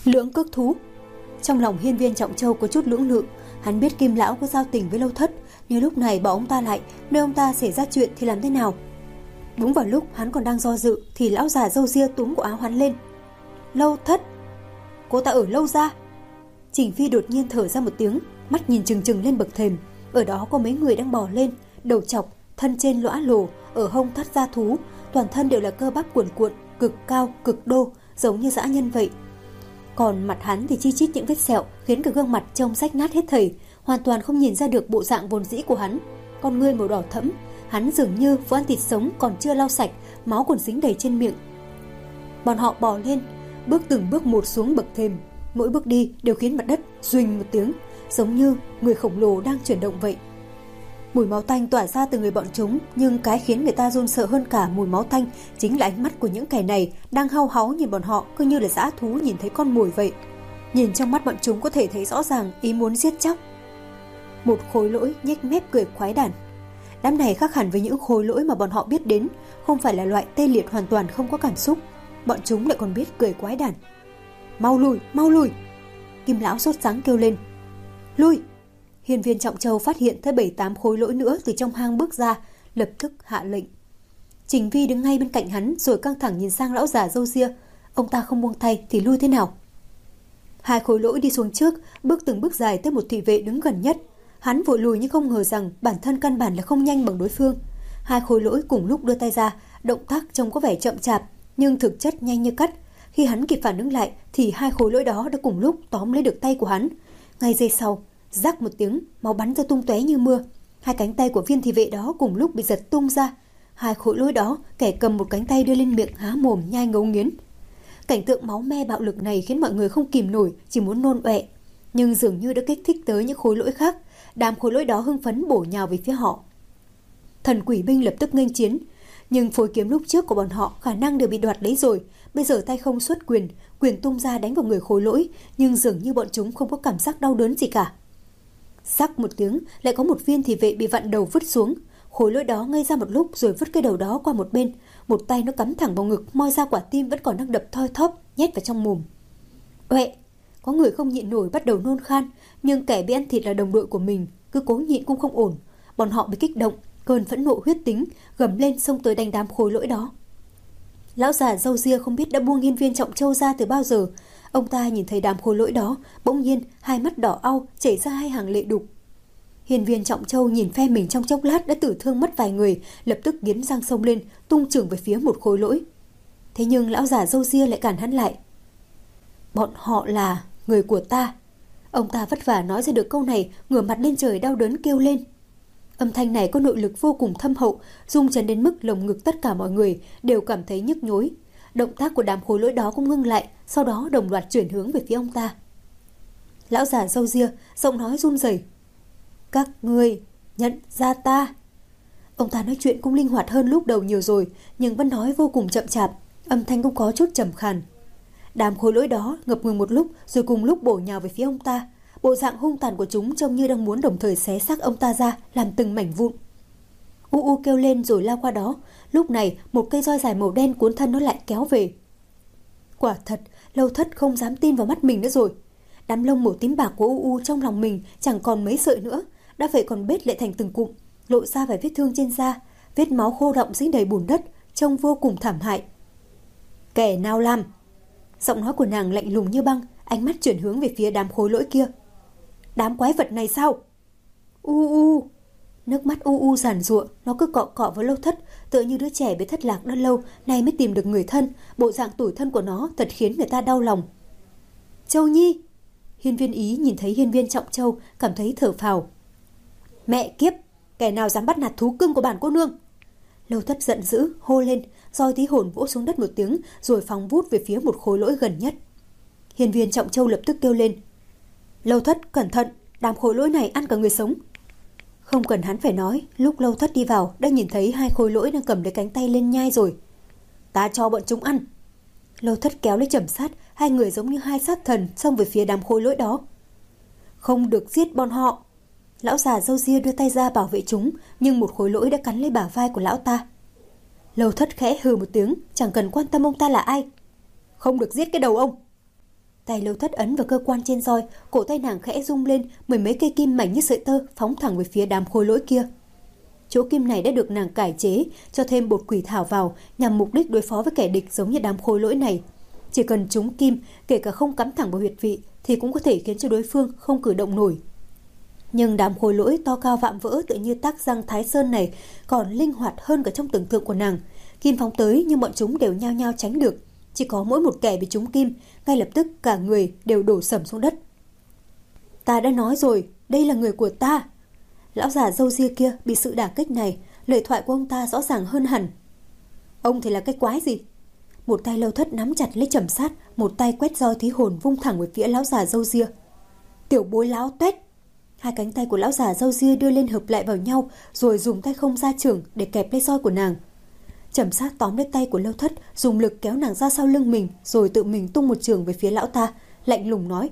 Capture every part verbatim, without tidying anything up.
Lưỡng cước thú. Trong lòng Hiên Viên Trọng Châu có chút lưỡng lự. Hắn biết Kim lão có giao tình với Lâu Thất, nhưng lúc này bỏ ông ta lại, nơi ông ta xảy ra chuyện thì làm thế nào? Đúng vào lúc hắn còn đang do dự thì lão già râu ria túm cổ áo hắn lên. Lâu Thất, cô ta ở Lâu gia. Trình Phi đột nhiên thở ra một tiếng, mắt nhìn trừng trừng lên bậc thềm. Ở đó có mấy người đang bò lên, đầu chọc, thân trên lõa lồ, ở hông thắt da thú, toàn thân đều là cơ bắp cuồn cuộn, cực cao, cực đô, giống như dã nhân vậy. Còn mặt hắn thì chi chít những vết sẹo, khiến cả gương mặt trông rách nát hết thảy, hoàn toàn không nhìn ra được bộ dạng vốn dĩ của hắn. Con ngươi màu đỏ thẫm, hắn dường như vừa ăn thịt sống còn chưa lau sạch, máu còn dính đầy trên miệng. Bọn họ bò lên, bước từng bước một xuống bậc thềm, mỗi bước đi đều khiến mặt đất duỳnh một tiếng, giống như người khổng lồ đang chuyển động vậy. Mùi máu tanh tỏa ra từ người bọn chúng, nhưng cái khiến người ta run sợ hơn cả mùi máu tanh chính là ánh mắt của những kẻ này đang hau háu nhìn bọn họ, cứ như là dã thú nhìn thấy con mồi vậy. Nhìn trong mắt bọn chúng có thể thấy rõ ràng ý muốn giết chóc. Một khối lỗi nhếch mép cười khoái đản. Đám này khác hẳn với những khối lỗi mà bọn họ biết đến, không phải là loại tê liệt hoàn toàn không có cảm xúc. Bọn chúng lại còn biết cười quái đản. Mau lùi, mau lùi! Kim lão sốt sắng kêu lên. Lùi! Hiên Viên Trọng Châu phát hiện thấy bảy tám khối lỗi nữa từ trong hang bước ra, lập tức hạ lệnh. Trình Vi đứng ngay bên cạnh hắn rồi căng thẳng nhìn sang lão già râu ria. Ông ta không buông tay thì lui thế nào? Hai khối lỗi đi xuống trước, bước từng bước dài tới một thị vệ đứng gần nhất. Hắn vội lùi nhưng không ngờ rằng bản thân căn bản là không nhanh bằng đối phương. Hai khối lỗi cùng lúc đưa tay ra, động tác trông có vẻ chậm chạp nhưng thực chất nhanh như cắt. Khi hắn kịp phản ứng lại thì hai khối lỗi đó đã cùng lúc tóm lấy được tay của hắn. Ngay giây sau, rắc một tiếng, máu bắn ra tung tóe như mưa. Hai cánh tay của viên thị vệ đó cùng lúc bị giật tung ra. Hai khối lỗi đó, kẻ cầm một cánh tay đưa lên miệng há mồm nhai ngấu nghiến. Cảnh tượng máu me bạo lực này khiến mọi người không kìm nổi, chỉ muốn nôn ọe. Nhưng dường như đã kích thích tới những khối lỗi khác. Đám khối lỗi đó hưng phấn bổ nhào về phía họ. Thần quỷ binh lập tức nghênh chiến, nhưng phối kiếm lúc trước của bọn họ khả năng đều bị đoạt lấy rồi. Bây giờ tay không xuất quyền, quyền tung ra đánh vào người khối lỗi, nhưng dường như bọn chúng không có cảm giác đau đớn gì cả. Sắc một tiếng, lại có một viên thị vệ bị vặn đầu vứt xuống. Khối lỗi đó ngây ra một lúc rồi vứt cái đầu đó qua một bên. Một tay nó cắm thẳng vào ngực, moi ra quả tim vẫn còn đang đập thoi thóp, nhét vào trong mồm. Uệ! Có người không nhịn nổi bắt đầu nôn khan, nhưng kẻ bị ăn thịt là đồng đội của mình, cứ cố nhịn cũng không ổn. Bọn họ bị kích động, cơn phẫn nộ huyết tính gầm lên xông tới đánh đám khối lỗi đó. Lão già râu ria không biết đã buông Hiên Viên Trọng Châu ra từ bao giờ. Ông ta nhìn thấy đám khối lỗi đó, bỗng nhiên hai mắt đỏ au chảy ra hai hàng lệ đục. Hiên Viên Trọng Châu nhìn phe mình trong chốc lát đã tử thương mất vài người, lập tức nghiến răng xông lên, tung chưởng về phía một khối lỗi. Thế nhưng lão già râu ria lại cản hắn lại. Bọn họ là người của ta. Ông ta vất vả nói ra được câu này, ngửa mặt lên trời đau đớn kêu lên. Âm thanh này có nội lực vô cùng thâm hậu, rung chấn đến mức lồng ngực tất cả mọi người đều cảm thấy nhức nhối. Động tác của đám khối lỗi đó cũng ngưng lại, sau đó đồng loạt chuyển hướng về phía ông ta. Lão già râu ria, giọng nói run rẩy. Các ngươi nhận ra ta. Ông ta nói chuyện cũng linh hoạt hơn lúc đầu nhiều rồi, nhưng vẫn nói vô cùng chậm chạp, âm thanh cũng có chút trầm khàn. Đám khối lỗi đó ngập ngừng một lúc rồi cùng lúc bổ nhào về phía ông ta. Bộ dạng hung tàn của chúng trông như đang muốn đồng thời xé xác ông ta ra làm từng mảnh vụn. U U kêu lên rồi lao qua đó. Lúc này một cây roi dài màu đen cuốn thân nó lại kéo về. Quả thật, Lâu Thất không dám tin vào mắt mình nữa rồi. Đám lông màu tím bạc của U U trong lòng mình chẳng còn mấy sợi nữa, đã vậy còn bết lại thành từng cụm, lộ ra vài vết thương trên da, vết máu khô đọng dính đầy bùn đất, trông vô cùng thảm hại. Kẻ nào làm? Giọng nói của nàng lạnh lùng như băng, ánh mắt chuyển hướng về phía đám khối lỗi kia. Đám quái vật này sao? U U. Nước mắt U U giàn giụa, nó cứ cọ cọ với Lâu Thất, tựa như đứa trẻ bị thất lạc đã lâu, nay mới tìm được người thân. Bộ dạng tủi thân của nó thật khiến người ta đau lòng. Châu Nhi. Hiên Viên Ý nhìn thấy Hiên Viên Trọng Châu, cảm thấy thở phào. Mẹ kiếp, kẻ nào dám bắt nạt thú cưng của bản cô nương? Lâu Thất giận dữ hô lên, roi tí hồn vỗ xuống đất một tiếng, rồi phóng vút về phía một khối lỗi gần nhất. Hiên Viên Trọng Châu lập tức kêu lên. Lâu Thất cẩn thận, đám khối lỗi này ăn cả người sống. Không cần hắn phải nói, lúc Lâu Thất đi vào đã nhìn thấy hai khối lỗi đang cầm lấy cánh tay lên nhai rồi. Ta cho bọn chúng ăn. Lâu Thất kéo lấy Trầm Sát, hai người giống như hai sát thần xông về phía đám khối lỗi đó. Không được giết bọn họ. Lão già râu ria đưa tay ra bảo vệ chúng, nhưng một khối lỗi đã cắn lấy bả vai của lão ta. Lâu Thất khẽ hừ một tiếng, chẳng cần quan tâm ông ta là ai. Không được giết cái đầu ông. Tay Lâu Thất ấn vào cơ quan trên roi, cổ tay nàng khẽ rung lên, mười mấy cây kim mảnh như sợi tơ phóng thẳng về phía đám khôi lỗi kia. Chỗ kim này đã được nàng cải chế, cho thêm bột quỷ thảo vào nhằm mục đích đối phó với kẻ địch giống như đám khôi lỗi này. Chỉ cần trúng kim, kể cả không cắm thẳng vào huyệt vị thì cũng có thể khiến cho đối phương không cử động nổi. Nhưng đám khôi lỗi to cao vạm vỡ tựa như tắc răng Thái Sơn này còn linh hoạt hơn cả trong tưởng tượng của nàng. Kim phóng tới nhưng bọn chúng đều nhao nhao tránh được. Chỉ có mỗi một kẻ bị trúng kim, ngay lập tức cả người đều đổ sẩm xuống đất. Ta đã nói rồi, đây là người của ta. Lão già râu ria kia bị sự đả kích này, lời thoại của ông ta rõ ràng hơn hẳn. Ông thì là cái quái gì? Một tay Lâu Thất nắm chặt lấy Trầm Sát, một tay quét roi thí hồn vung thẳng về phía lão già râu ria. Tiểu bối láo tuét! Hai cánh tay của lão già râu ria đưa lên hợp lại vào nhau, rồi dùng tay không ra chưởng để kẹp lấy roi của nàng. Trầm Sát tóm lấy tay của Lâu Thất, dùng lực kéo nàng ra sau lưng mình, rồi tự mình tung một chưởng về phía lão ta, lạnh lùng nói: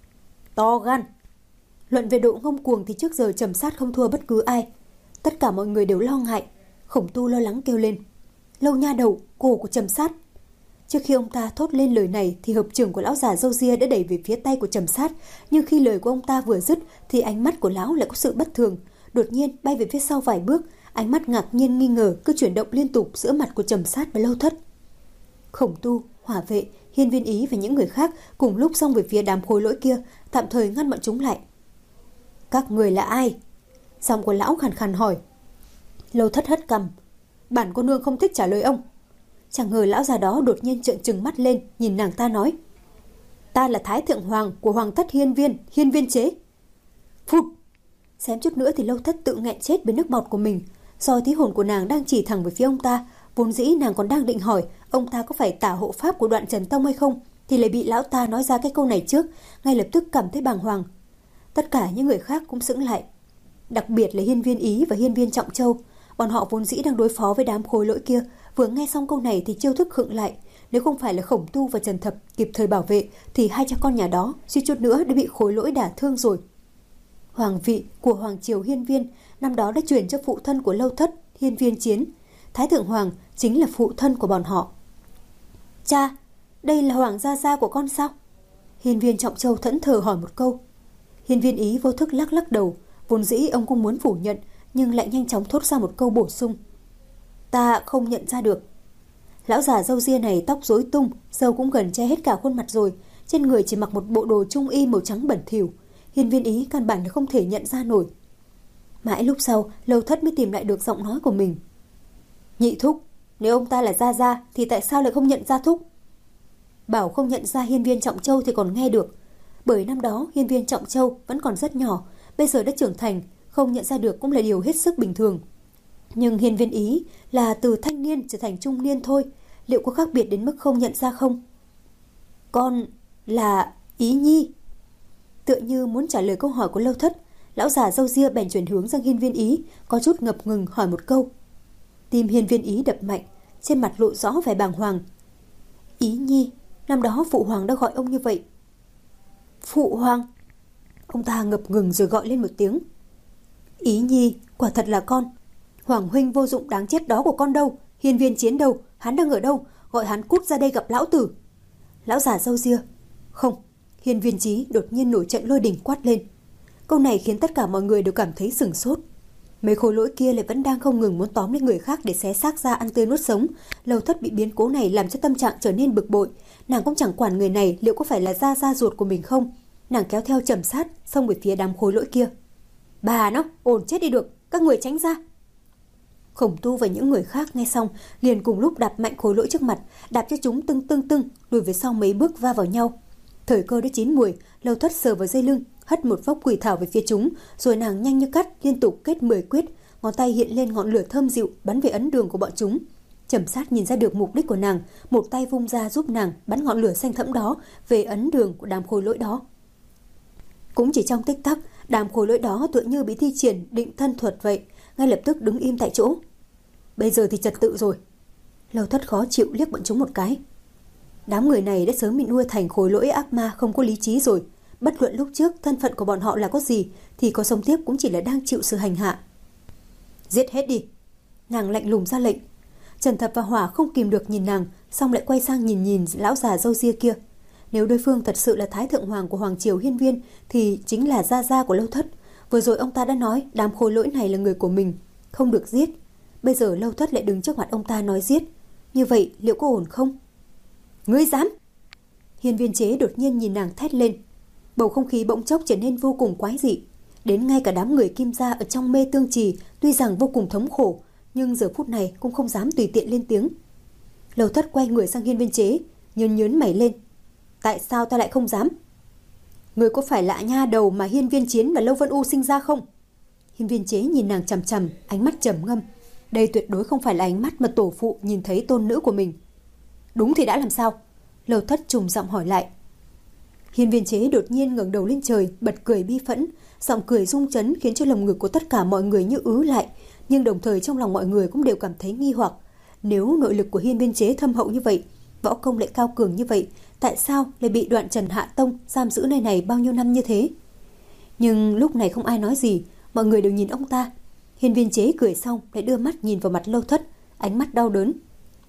To gan! Luận về độ ngông cuồng thì trước giờ Trầm Sát không thua bất cứ ai. Tất cả mọi người đều lo ngại. Khổng Tu lo lắng kêu lên: Lâu nha đầu, cổ của Trầm Sát! Trước khi ông ta thốt lên lời này thì hợp chưởng của lão già râu ria đã đẩy về phía tay của Trầm Sát, nhưng khi lời của ông ta vừa dứt thì ánh mắt của lão lại có sự bất thường, đột nhiên bay về phía sau vài bước, ánh mắt ngạc nhiên nghi ngờ cứ chuyển động liên tục giữa mặt của Trầm Sát và Lâu Thất. Khổng Tu, Hỏa Vệ, Hiên Viên Ý và những người khác cùng lúc xông về phía đám khôi lỗi kia, tạm thời ngăn bọn chúng lại. Các người là ai? Giọng của lão khàn khàn hỏi. Lâu Thất hất cằm. Bản cô nương không thích trả lời ông. Chẳng ngờ lão già đó đột nhiên trợn trừng mắt lên, nhìn nàng ta nói: Ta là Thái Thượng Hoàng của Hoàng thất Hiên Viên, Hiên Viên Chế. Phụt! Xém chút nữa thì Lâu Thất tự nghẹn chết với nước bọt của mình. Do tí hồn của nàng đang chỉ thẳng về phía ông ta, vốn dĩ nàng còn đang định hỏi ông ta có phải tả hộ pháp của Đoạn Trần Tông hay không, thì lại bị lão ta nói ra cái câu này trước, ngay lập tức cảm thấy bàng hoàng. Tất cả những người khác cũng sững lại, đặc biệt là Hiên Viên Ý và Hiên Viên Trọng Châu. Bọn họ vốn dĩ đang đối phó với đám khối lỗi kia, vừa nghe xong câu này thì chiêu thức khựng lại. Nếu không phải là Khổng Tu và Trần Thập kịp thời bảo vệ thì hai cha con nhà đó suýt chút nữa đã bị khối lỗi đả thương rồi. Hoàng vị của Hoàng triều Hiên Viên năm đó đã chuyển cho phụ thân của Lâu Thất, Hiên Viên Chiến. Thái Thượng Hoàng chính là phụ thân của bọn họ. Cha, đây là Hoàng gia gia của con sao? Hiên Viên Trọng Châu thẫn thờ hỏi một câu. Hiên Viên Ý vô thức lắc lắc đầu. Vốn dĩ ông cũng muốn phủ nhận, nhưng lại nhanh chóng thốt ra một câu bổ sung. Ta không nhận ra được. Lão già râu ria này tóc rối tung, râu cũng gần che hết cả khuôn mặt rồi, trên người chỉ mặc một bộ đồ trung y màu trắng bẩn thỉu. Hiên Viên Ý căn bản là không thể nhận ra nổi. Mãi lúc sau, Lâu Thất mới tìm lại được giọng nói của mình. Nhị thúc, nếu ông ta là gia gia thì tại sao lại không nhận ra thúc? Bảo không nhận ra Hiên Viên Trọng Châu thì còn nghe được, bởi năm đó Hiên Viên Trọng Châu vẫn còn rất nhỏ, bây giờ đã trưởng thành, không nhận ra được cũng là điều hết sức bình thường. Nhưng Hiên Viên Ý là từ thanh niên trở thành trung niên thôi, liệu có khác biệt đến mức không nhận ra không? Con là Ý Nhi. Tựa như muốn trả lời câu hỏi của Lâu Thất, lão già râu ria bèn chuyển hướng sang Hiên Viên Ý, có chút ngập ngừng hỏi một câu. Tim Hiên Viên Ý đập mạnh, trên mặt lộ rõ vẻ bàng hoàng. Ý Nhi, năm đó phụ hoàng đã gọi ông như vậy. Phụ hoàng? Ông ta ngập ngừng rồi gọi lên một tiếng. Ý Nhi, quả thật là con. Hoàng huynh vô dụng đáng chết đó của con đâu? Hiên Viên Chiến đâu? Hắn đang ở đâu? Gọi hắn cút ra đây gặp lão tử. Lão già râu ria. Không. Hiên Viên Chí đột nhiên nổi trận lôi đình quát lên. Câu này khiến tất cả mọi người đều cảm thấy sửng sốt. Mấy khối lỗi kia lại vẫn đang không ngừng muốn tóm lấy người khác để xé xác ra ăn tươi nuốt sống. Lâu Thất bị biến cố này làm cho tâm trạng trở nên bực bội. Nàng cũng chẳng quản người này liệu có phải là gia gia ruột của mình không. Nàng kéo theo Trầm Sát xông về phía đám khối lỗi kia. Bà nó, ổn chết đi được, các người tránh ra. Khổng Tu và những người khác nghe xong liền cùng lúc đạp mạnh khối lỗi trước mặt, đạp cho chúng tưng tưng tưng, lùi về sau mấy bước va vào nhau. Thời cơ đã chín muồi, Lâu Thất sờ vào dây lưng, hất một vốc quỷ thảo về phía chúng, rồi nàng nhanh như cắt liên tục kết mười quyết, ngón tay hiện lên ngọn lửa thơm dịu bắn về ấn đường của bọn chúng. Trầm Sát nhìn ra được mục đích của nàng, một tay vung ra giúp nàng bắn ngọn lửa xanh thẫm đó về ấn đường của đám khối lỗi đó. Cũng chỉ trong tích tắc, đám khối lỗi đó tựa như bị thi triển định thân thuật vậy, ngay lập tức đứng im tại chỗ. Bây giờ thì trật tự rồi. Lâu Thất khó chịu liếc bọn chúng một cái. Đám người này đã sớm bị nuôi thành khối lỗi ác ma không có lý trí rồi. Bất luận lúc trước thân phận của bọn họ là có gì thì có sống tiếp cũng chỉ là đang chịu sự hành hạ. Giết hết đi. Nàng lạnh lùng ra lệnh. Trần Thập và Hỏa không kìm được nhìn nàng, xong lại quay sang nhìn nhìn lão già râu ria kia. Nếu đối phương thật sự là Thái Thượng Hoàng của Hoàng Triều Hiên Viên thì chính là gia gia của Lâu Thất. Vừa rồi ông ta đã nói đám khôi lỗi này là người của mình, không được giết. Bây giờ Lâu Thất lại đứng trước mặt ông ta nói giết. Như vậy liệu có ổn không? Ngươi dám! Hiên Viên Chế đột nhiên nhìn nàng thét lên. Bầu không khí bỗng chốc trở nên vô cùng quái dị. Đến ngay cả đám người Kim gia ở trong Mê Tương Trì tuy rằng vô cùng thống khổ, nhưng giờ phút này cũng không dám tùy tiện lên tiếng. Lâu Thất quay người sang Hiên Viên Chế, nhớn nhớn mày lên. Tại sao ta lại không dám? Người có phải là nha đầu mà Hiên Viên Chiến và Lâu Vân U sinh ra không? Hiên Viên Chế nhìn nàng chằm chằm, ánh mắt trầm ngâm. Đây tuyệt đối không phải là ánh mắt mà tổ phụ nhìn thấy tôn nữ của mình. Đúng thì đã làm sao? Lâu Thất trùng giọng hỏi lại. Hiên Viên Chế đột nhiên ngẩng đầu lên trời, bật cười bi phẫn, giọng cười rung chấn khiến cho lồng ngực của tất cả mọi người như ứ lại, nhưng đồng thời trong lòng mọi người cũng đều cảm thấy nghi hoặc. Nếu nội lực của Hiên Viên Chế thâm hậu như vậy, võ công lại cao cường như vậy, tại sao lại bị Đoạn Trần Hạ Tông giam giữ nơi này bao nhiêu năm như thế? Nhưng lúc này không ai nói gì, mọi người đều nhìn ông ta. Hiên Viên Chế cười xong lại đưa mắt nhìn vào mặt Lâu Thất, ánh mắt đau đớn.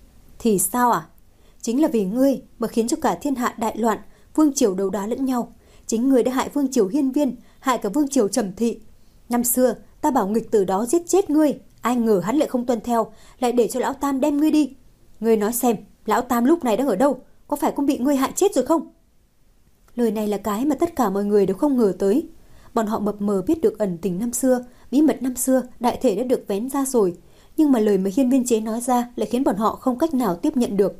Thì sao à? Chính là vì ngươi mà khiến cho cả thiên hạ đại loạn, vương triều đấu đá lẫn nhau. Chính ngươi đã hại vương triều Hiên Viên, hại cả vương triều Trầm Thị. Năm xưa ta bảo nghịch tử đó giết chết ngươi, ai ngờ hắn lại không tuân theo, lại để cho lão Tam đem ngươi đi. Ngươi nói xem, lão Tam lúc này đang ở đâu? Có phải cũng bị ngươi hại chết rồi không? Lời này là cái mà tất cả mọi người đều không ngờ tới. Bọn họ mập mờ biết được ẩn tình năm xưa, bí mật năm xưa đại thể đã được vén ra rồi, nhưng mà lời mà Hiên Viên Chế nói ra lại khiến bọn họ không cách nào tiếp nhận được.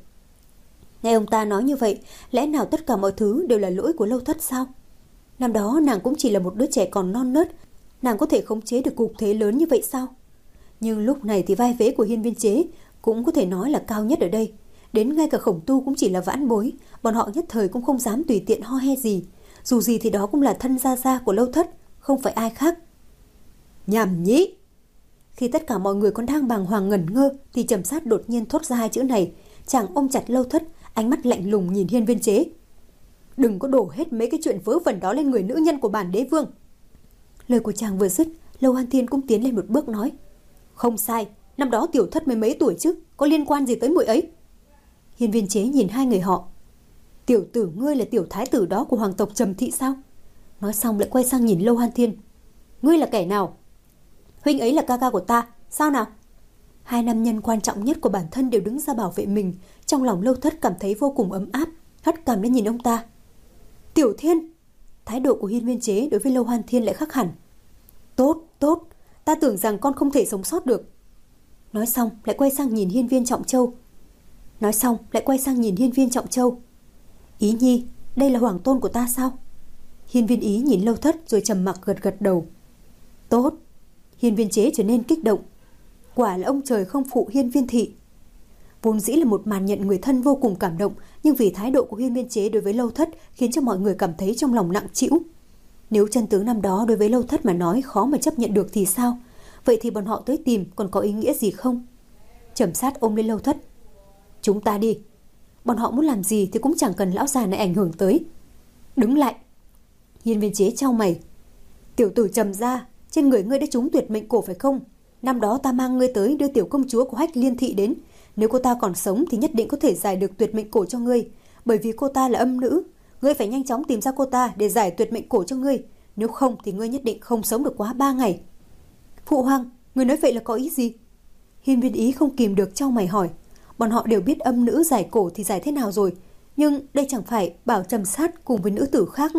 Nghe ông ta nói như vậy, lẽ nào tất cả mọi thứ đều là lỗi của Lâu Thất sao? Năm đó nàng cũng chỉ là một đứa trẻ còn non nớt, nàng có thể khống chế được cục thế lớn như vậy sao? Nhưng lúc này thì vai vế của Hiên Viên Chế cũng có thể nói là cao nhất ở đây. Đến ngay cả Khổng Tu cũng chỉ là vãn bối, bọn họ nhất thời cũng không dám tùy tiện ho he gì. Dù gì thì đó cũng là thân gia gia của Lâu Thất, không phải ai khác. Nhảm nhí! Khi tất cả mọi người còn đang bàng hoàng ngẩn ngơ thì Trầm Sát đột nhiên thốt ra hai chữ này. Chàng ôm chặt Lâu Thất, ánh mắt lạnh lùng nhìn Hiên Viên Chế. Đừng có đổ hết mấy cái chuyện vớ vẩn đó lên người nữ nhân của bản đế vương. Lời của chàng vừa dứt, Lâu An Thiên cũng tiến lên một bước nói. Không sai, năm đó Tiểu Thất mới mấy tuổi chứ, có liên quan gì tới muội ấy? Hiên Viên Chế nhìn hai người họ. Tiểu tử ngươi là tiểu thái tử đó của hoàng tộc Trầm Thị sao? Nói xong lại quay sang nhìn Lâu An Thiên. Ngươi là kẻ nào? Huynh ấy là ca ca của ta, sao nào? Hai nam nhân quan trọng nhất của bản thân đều đứng ra bảo vệ mình. Trong lòng Lâu Thất cảm thấy vô cùng ấm áp, hất cằm lên nhìn ông ta. Tiểu Thiên! Thái độ của Hiên Viên Chế đối với Lâu An Thiên lại khác hẳn. Tốt, tốt, ta tưởng rằng con không thể sống sót được. Nói xong lại quay sang nhìn Hiên Viên Trọng Châu. Nói xong lại quay sang nhìn Hiên Viên Trọng Châu. Ý Nhi, đây là hoàng tôn của ta sao? Hiên Viên Ý nhìn Lâu Thất rồi trầm mặc gật gật đầu. Tốt. Hiên Viên Chế trở nên kích động. Quả là ông trời không phụ Hiên Viên Thị. Vốn dĩ là một màn nhận người thân vô cùng cảm động, nhưng vì thái độ của Hiên Viên Chế đối với Lâu Thất khiến cho mọi người cảm thấy trong lòng nặng trĩu. Nếu chân tướng năm đó đối với Lâu Thất mà nói khó mà chấp nhận được thì sao? Vậy thì bọn họ tới tìm còn có ý nghĩa gì không? Trầm Sát ôm lên Lâu Thất. Chúng ta đi. Bọn họ muốn làm gì thì cũng chẳng cần lão già này ảnh hưởng tới. Đứng lại. Hiên Viên Chế chau mày. Tiểu tử Trầm gia, trên người ngươi đã trúng tuyệt mệnh cổ phải không? Năm đó ta mang ngươi tới đưa tiểu công chúa của Hách Liên Thị đến. Nếu cô ta còn sống thì nhất định có thể giải được tuyệt mệnh cổ cho ngươi. Bởi vì cô ta là âm nữ, ngươi phải nhanh chóng tìm ra cô ta để giải tuyệt mệnh cổ cho ngươi. Nếu không thì ngươi nhất định không sống được quá ba ngày. Phụ hoàng, ngươi nói vậy là có ý gì? Hiên Viên Ý không kìm được chau mày hỏi. Bọn họ đều biết âm nữ giải cổ thì giải thế nào rồi, nhưng đây chẳng phải bảo Trầm Sát cùng với nữ tử khác.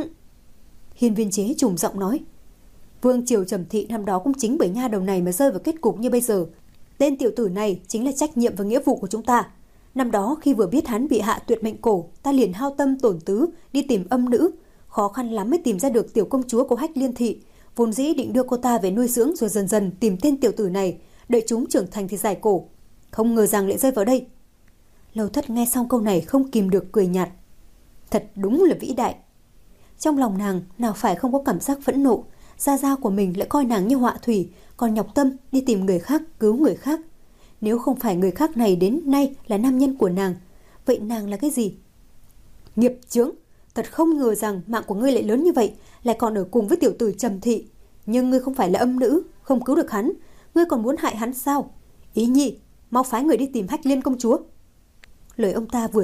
Hiên Viên Chế trùng giọng nói. Vương triều Trầm Thị năm đó cũng chính bởi nha đầu này mà rơi vào kết cục như bây giờ. Tên tiểu tử này chính là trách nhiệm và nghĩa vụ của chúng ta. Năm đó khi vừa biết hắn bị hạ tuyệt mệnh cổ, ta liền hao tâm tổn tứ đi tìm âm nữ, khó khăn lắm mới tìm ra được tiểu công chúa của Hách Liên Thị. Vốn dĩ định đưa cô ta về nuôi dưỡng rồi dần dần tìm tên tiểu tử này, đợi chúng trưởng thành thì giải cổ. Không ngờ rằng lại rơi vào đây. Lâu Thất nghe xong câu này không kìm được cười nhạt. Thật đúng là vĩ đại. Trong lòng nàng nào phải không có cảm giác phẫn nộ. Gia gia của mình lại coi nàng như họa thủy, còn nhọc tâm đi tìm người khác cứu người khác. Nếu không phải người khác này đến nay là nam nhân của nàng, vậy nàng là cái gì? Nghiệp chướng, thật không ngờ rằng mạng của ngươi lại lớn như vậy, lại còn ở cùng với tiểu tử Trầm Thị. Nhưng ngươi không phải là âm nữ, không cứu được hắn, ngươi còn muốn hại hắn sao? Ý Nhi, mau phái người đi tìm Hách Liên công chúa. Lời ông ta vừa dứt,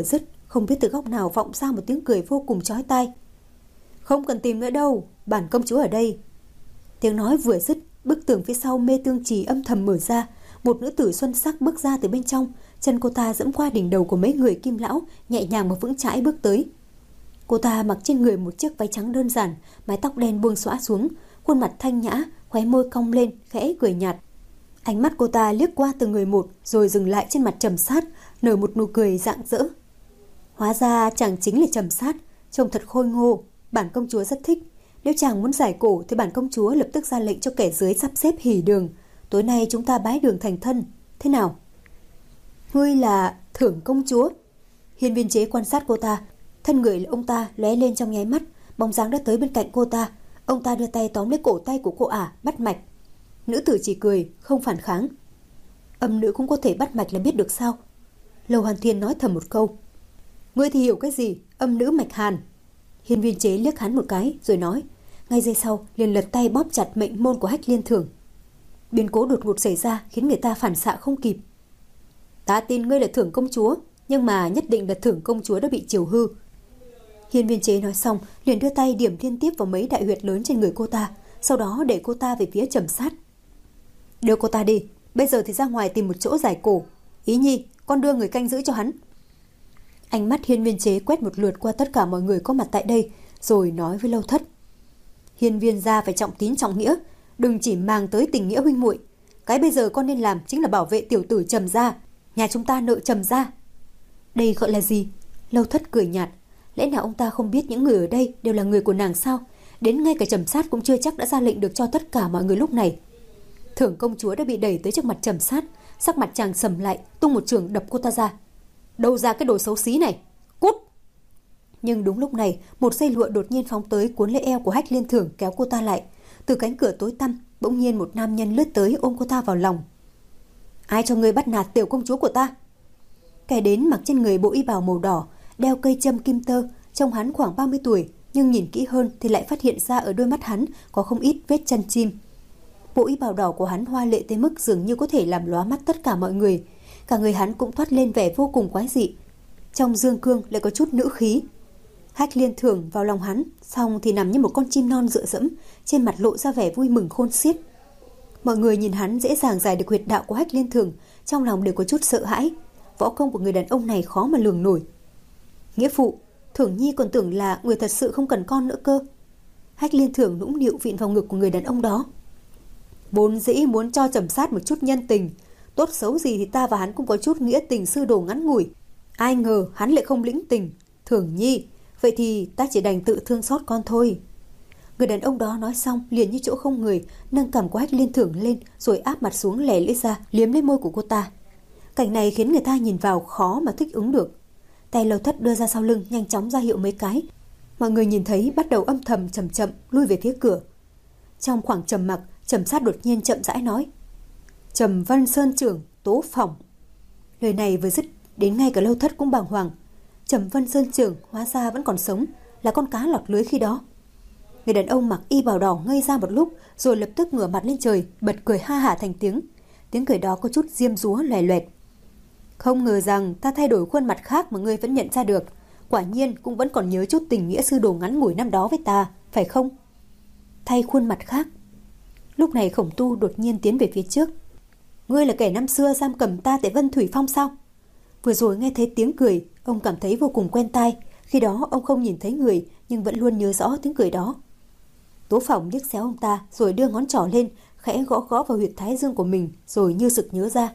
Không biết từ góc nào vọng ra một tiếng cười vô cùng chói tai. Không cần tìm nữa đâu, bản công chúa ở đây. Tiếng nói vừa dứt, bức tường phía sau mê tương trì âm thầm mở ra. Một nữ tử xuân sắc bước ra từ bên trong. Chân cô ta dẫm qua đỉnh đầu của mấy người kim lão, nhẹ nhàng và vững chãi bước tới. Cô ta mặc trên người một chiếc váy trắng đơn giản, mái tóc đen buông xõa xuống, khuôn mặt thanh nhã, khóe môi cong lên, khẽ cười nhạt. Ánh mắt cô ta liếc qua từng người một, rồi dừng lại trên mặt Trầm Sát, nở một nụ cười rạng rỡ. Hóa ra chàng chính là Trầm Sát, trông thật khôi ngô, bản công chúa rất thích. Nếu chàng muốn giải cổ thì bản công chúa lập tức ra lệnh cho kẻ dưới sắp xếp hỉ đường. Tối nay chúng ta bái đường thành thân, thế nào? Ngươi là Thưởng công chúa? Hiên Viên Chế quan sát cô ta, thân người ông ta lóe lên trong nháy mắt, bóng dáng đã tới bên cạnh cô ta. Ông ta đưa tay tóm lấy cổ tay của cô ả, bắt mạch. Nữ tử chỉ cười, không phản kháng. Âm nữ cũng có thể bắt mạch là biết được sao? Lầu Hàn Thiên nói thầm một câu. Ngươi thì hiểu cái gì, âm nữ mạch hàn? Hiên Viên Chế liếc hắn một cái rồi nói. Ngay giây sau liền lật tay bóp chặt mệnh môn của Hách Liên Thưởng. Biến cố đột ngột xảy ra khiến người ta phản xạ không kịp. Ta tin ngươi là Thưởng công chúa, nhưng mà nhất định là Thưởng công chúa đã bị chiều hư. Hiên Viên Chế nói xong liền đưa tay điểm liên tiếp vào mấy đại huyệt lớn trên người cô ta, sau đó để cô ta về phía Trầm Sát. Đưa cô ta đi, bây giờ thì ra ngoài tìm một chỗ giải cổ. Ý Nhi, con đưa người canh giữ cho hắn. Ánh mắt Hiên Viên Chế quét một lượt qua tất cả mọi người có mặt tại đây, rồi nói với Lâu Thất. Hiên Viên gia phải trọng tín trọng nghĩa, đừng chỉ mang tới tình nghĩa huynh muội. Cái bây giờ con nên làm chính là bảo vệ tiểu tử Trầm gia, nhà chúng ta nợ Trầm gia. Đây gọi là gì? Lâu Thất cười nhạt. Lẽ nào ông ta không biết những người ở đây đều là người của nàng sao? Đến ngay cả Trầm Sát cũng chưa chắc đã ra lệnh được cho tất cả mọi người lúc này. Thưởng công chúa đã bị đẩy tới trước mặt Trầm Sát, sắc mặt chàng sầm lại, tung một chưởng đập cô ta ra. Đâu ra cái đồ xấu xí này, cút! Nhưng đúng lúc này, một dây lụa đột nhiên phóng tới cuốn lấy eo của Hách Liên Thưởng, kéo cô ta lại. Từ cánh cửa tối tăm, bỗng nhiên một nam nhân lướt tới ôm cô ta vào lòng. Ai cho ngươi bắt nạt tiểu công chúa của ta? Kẻ đến mặc trên người bộ y bào màu đỏ, đeo cây châm kim tơ, trông hắn khoảng ba mươi tuổi, nhưng nhìn kỹ hơn thì lại phát hiện ra ở đôi mắt hắn có không ít vết chân chim. Bộ y bào đỏ của hắn hoa lệ tới mức dường như có thể làm lóa mắt tất cả mọi người. Cả người hắn cũng thoát lên vẻ vô cùng quái dị. Trong dương cương lại có chút nữ khí. Hách Liên Thưởng vào lòng hắn, xong thì nằm như một con chim non dựa dẫm, trên mặt lộ ra vẻ vui mừng khôn xiết. Mọi người nhìn hắn dễ dàng giải được huyệt đạo của Hách Liên Thưởng, trong lòng đều có chút sợ hãi. Võ công của người đàn ông này khó mà lường nổi. Nghĩa phụ, Thưởng Nhi còn tưởng là người thật sự không cần con nữa cơ. Hách Liên Thưởng nũng nịu vịn vào ngực của người đàn ông đó. Vốn dĩ muốn cho Trầm Sát một chút nhân tình, tốt xấu gì thì ta và hắn cũng có chút nghĩa tình sư đồ ngắn ngủi. Ai ngờ hắn lại không lĩnh tình. Thưởng Nhi, vậy thì ta chỉ đành tự thương xót con thôi. Người đàn ông đó nói xong liền như chỗ không người, nâng cằm của Hách Liên Thưởng lên rồi áp mặt xuống lè lưỡi ra, liếm lấy môi của cô ta. Cảnh này khiến người ta nhìn vào khó mà thích ứng được. Tay Lâu Thất đưa ra sau lưng, nhanh chóng ra hiệu mấy cái. Mọi người nhìn thấy bắt đầu âm thầm chậm chậm lui về phía cửa. Trong khoảng trầm mặc, Trầm Sát đột nhiên chậm rãi nói. Trầm Văn Sơn trưởng, Tố Phỏng. Lời này vừa dứt, đến ngay cả Lâu Thất cũng bàng hoàng. Trầm Văn Sơn trưởng hóa ra vẫn còn sống, là con cá lọt lưới khi đó. Người đàn ông mặc y bào đỏ ngây ra một lúc, rồi lập tức ngửa mặt lên trời, bật cười ha hả thành tiếng. Tiếng cười đó có chút diêm dúa loè loẹt. Không ngờ rằng ta thay đổi khuôn mặt khác mà ngươi vẫn nhận ra được. Quả nhiên cũng vẫn còn nhớ chút tình nghĩa sư đồ ngắn ngủi năm đó với ta, phải không? Thay khuôn mặt khác. Lúc này Khổng Tu đột nhiên tiến về phía trước. Ngươi là kẻ năm xưa giam cầm ta tại Vân Thủy Phong sao? Vừa rồi nghe thấy tiếng cười, ông cảm thấy vô cùng quen tai. Khi đó ông không nhìn thấy người, nhưng vẫn luôn nhớ rõ tiếng cười đó. Tố Phỏng liếc xéo ông ta, rồi đưa ngón trỏ lên, khẽ gõ gõ vào huyệt thái dương của mình, rồi như sực nhớ ra.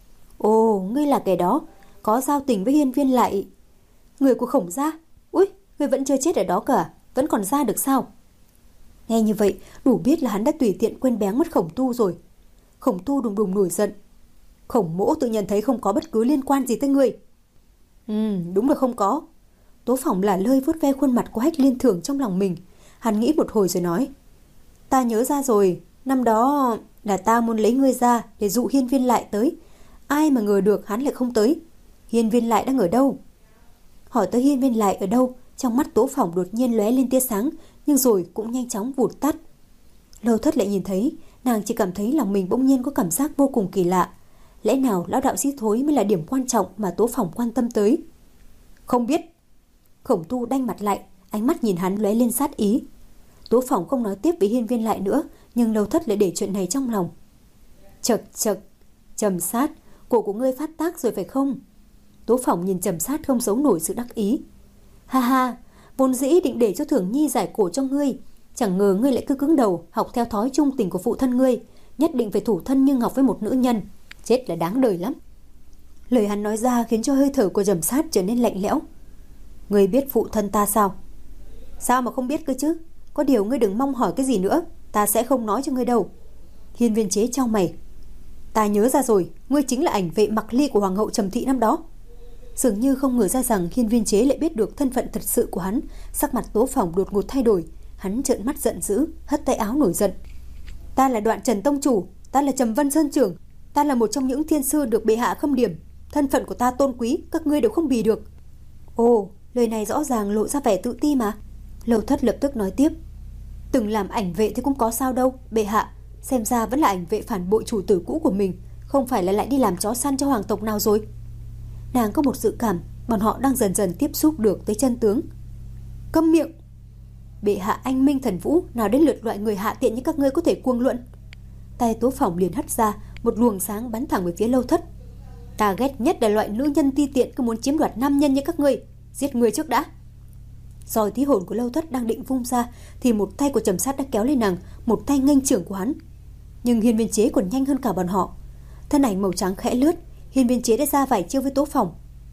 Ồ, ngươi là kẻ đó, có giao tình với Hiên Viên lại. Người của Khổng gia? Úi, ngươi vẫn chưa chết ở đó cả, vẫn còn ra được sao? Nghe như vậy, đủ biết là hắn đã tùy tiện quên béng mất Khổng Tu rồi. Khổng Tu đùng đùng nổi giận. Khổng mỗ tự nhận thấy không có bất cứ liên quan gì tới ngươi. Ừ, đúng là không có. Tố Phỏng là lơi vuốt ve khuôn mặt của Hách Liên Thưởng trong lòng mình. Hắn nghĩ một hồi rồi nói. Ta nhớ ra rồi, năm đó là ta muốn lấy ngươi ra để dụ Hiên Viên lại tới. Ai mà ngờ được hắn lại không tới. Hiên Viên lại đang ở đâu? Hỏi tới Hiên Viên lại ở đâu, trong mắt Tố Phỏng đột nhiên lóe lên tia sáng, nhưng rồi cũng nhanh chóng vụt tắt. Lâu Thất lại nhìn thấy, nàng chỉ cảm thấy lòng mình bỗng nhiên có cảm giác vô cùng kỳ lạ. Lẽ nào lão đạo sĩ thối mới là điểm quan trọng mà Tố Phỏng quan tâm tới? Không biết. Khổng Tu đanh mặt lại, ánh mắt nhìn hắn lóe lên sát ý. Tố Phỏng không nói tiếp với Hiên Viên lại nữa, nhưng Lâu Thất lại để chuyện này trong lòng. Chậc chậc, Trầm Sát, cổ của ngươi phát tác rồi phải không? Tố Phỏng nhìn Trầm Sát không giấu nổi sự đắc ý. Ha ha, vốn dĩ định để cho Thưởng Nhi giải cổ cho ngươi, chẳng ngờ ngươi lại cứ cứng đầu học theo thói trung tình của phụ thân ngươi, nhất định phải thủ thân như ngọc với một nữ nhân, chết là đáng đời lắm. Lời hắn nói ra khiến cho hơi thở của Trầm Sát trở nên lạnh lẽo. Ngươi biết phụ thân ta sao? Sao mà không biết cơ chứ? Có điều ngươi đừng mong hỏi cái gì nữa, ta sẽ không nói cho ngươi đâu. Hiên Viên Chế chau mày. Ta nhớ ra rồi, ngươi chính là ảnh vệ Mặc Ly của hoàng hậu Trầm Thị năm đó. Dường như không ngờ ra rằng Hiên Viên Chế lại biết được thân phận thật sự của hắn. Sắc mặt Tố Phỏng đột ngột thay đổi, hắn trợn mắt giận dữ, hất tay áo nổi giận. Ta là Đoạn Trần tông chủ, ta là Trầm Vân Sơn trưởng, ta là một trong những thiên sư được bệ hạ khâm điểm, thân phận của ta tôn quý, các ngươi đều không bì được. Ồ, lời này rõ ràng lộ ra vẻ tự ti mà. Lâu Thất lập tức nói tiếp. Từng làm ảnh vệ thì cũng có sao đâu, bệ hạ, xem ra vẫn là ảnh vệ phản bội chủ tử cũ của mình, không phải là lại đi làm chó săn cho hoàng tộc nào rồi. Nàng có một dự cảm bọn họ đang dần dần tiếp xúc được tới chân tướng. Câm miệng! Bệ hạ anh minh thần vũ, nào đến lượt loại người hạ tiện như các ngươi có thể cuồng luận. Tay Tố Phỏng liền hất ra, một luồng sáng bắn thẳng về phía Lâu Thất. Ta ghét nhất là loại nữ nhân ti tiện cứ muốn chiếm đoạt nam nhân như các ngươi, giết người trước đã. Rồi tí hồn của Lâu Thất đang định vung ra thì một tay của Trầm Sát đã kéo lên nàng, một tay nghênh trưởng của hắn. Nhưng Hiên Viên Chế còn nhanh hơn cả bọn họ. Thân ảnh màu trắng khẽ lướt, Hiên Viên Chế đã ra vài chiêu với Tố Phỏng.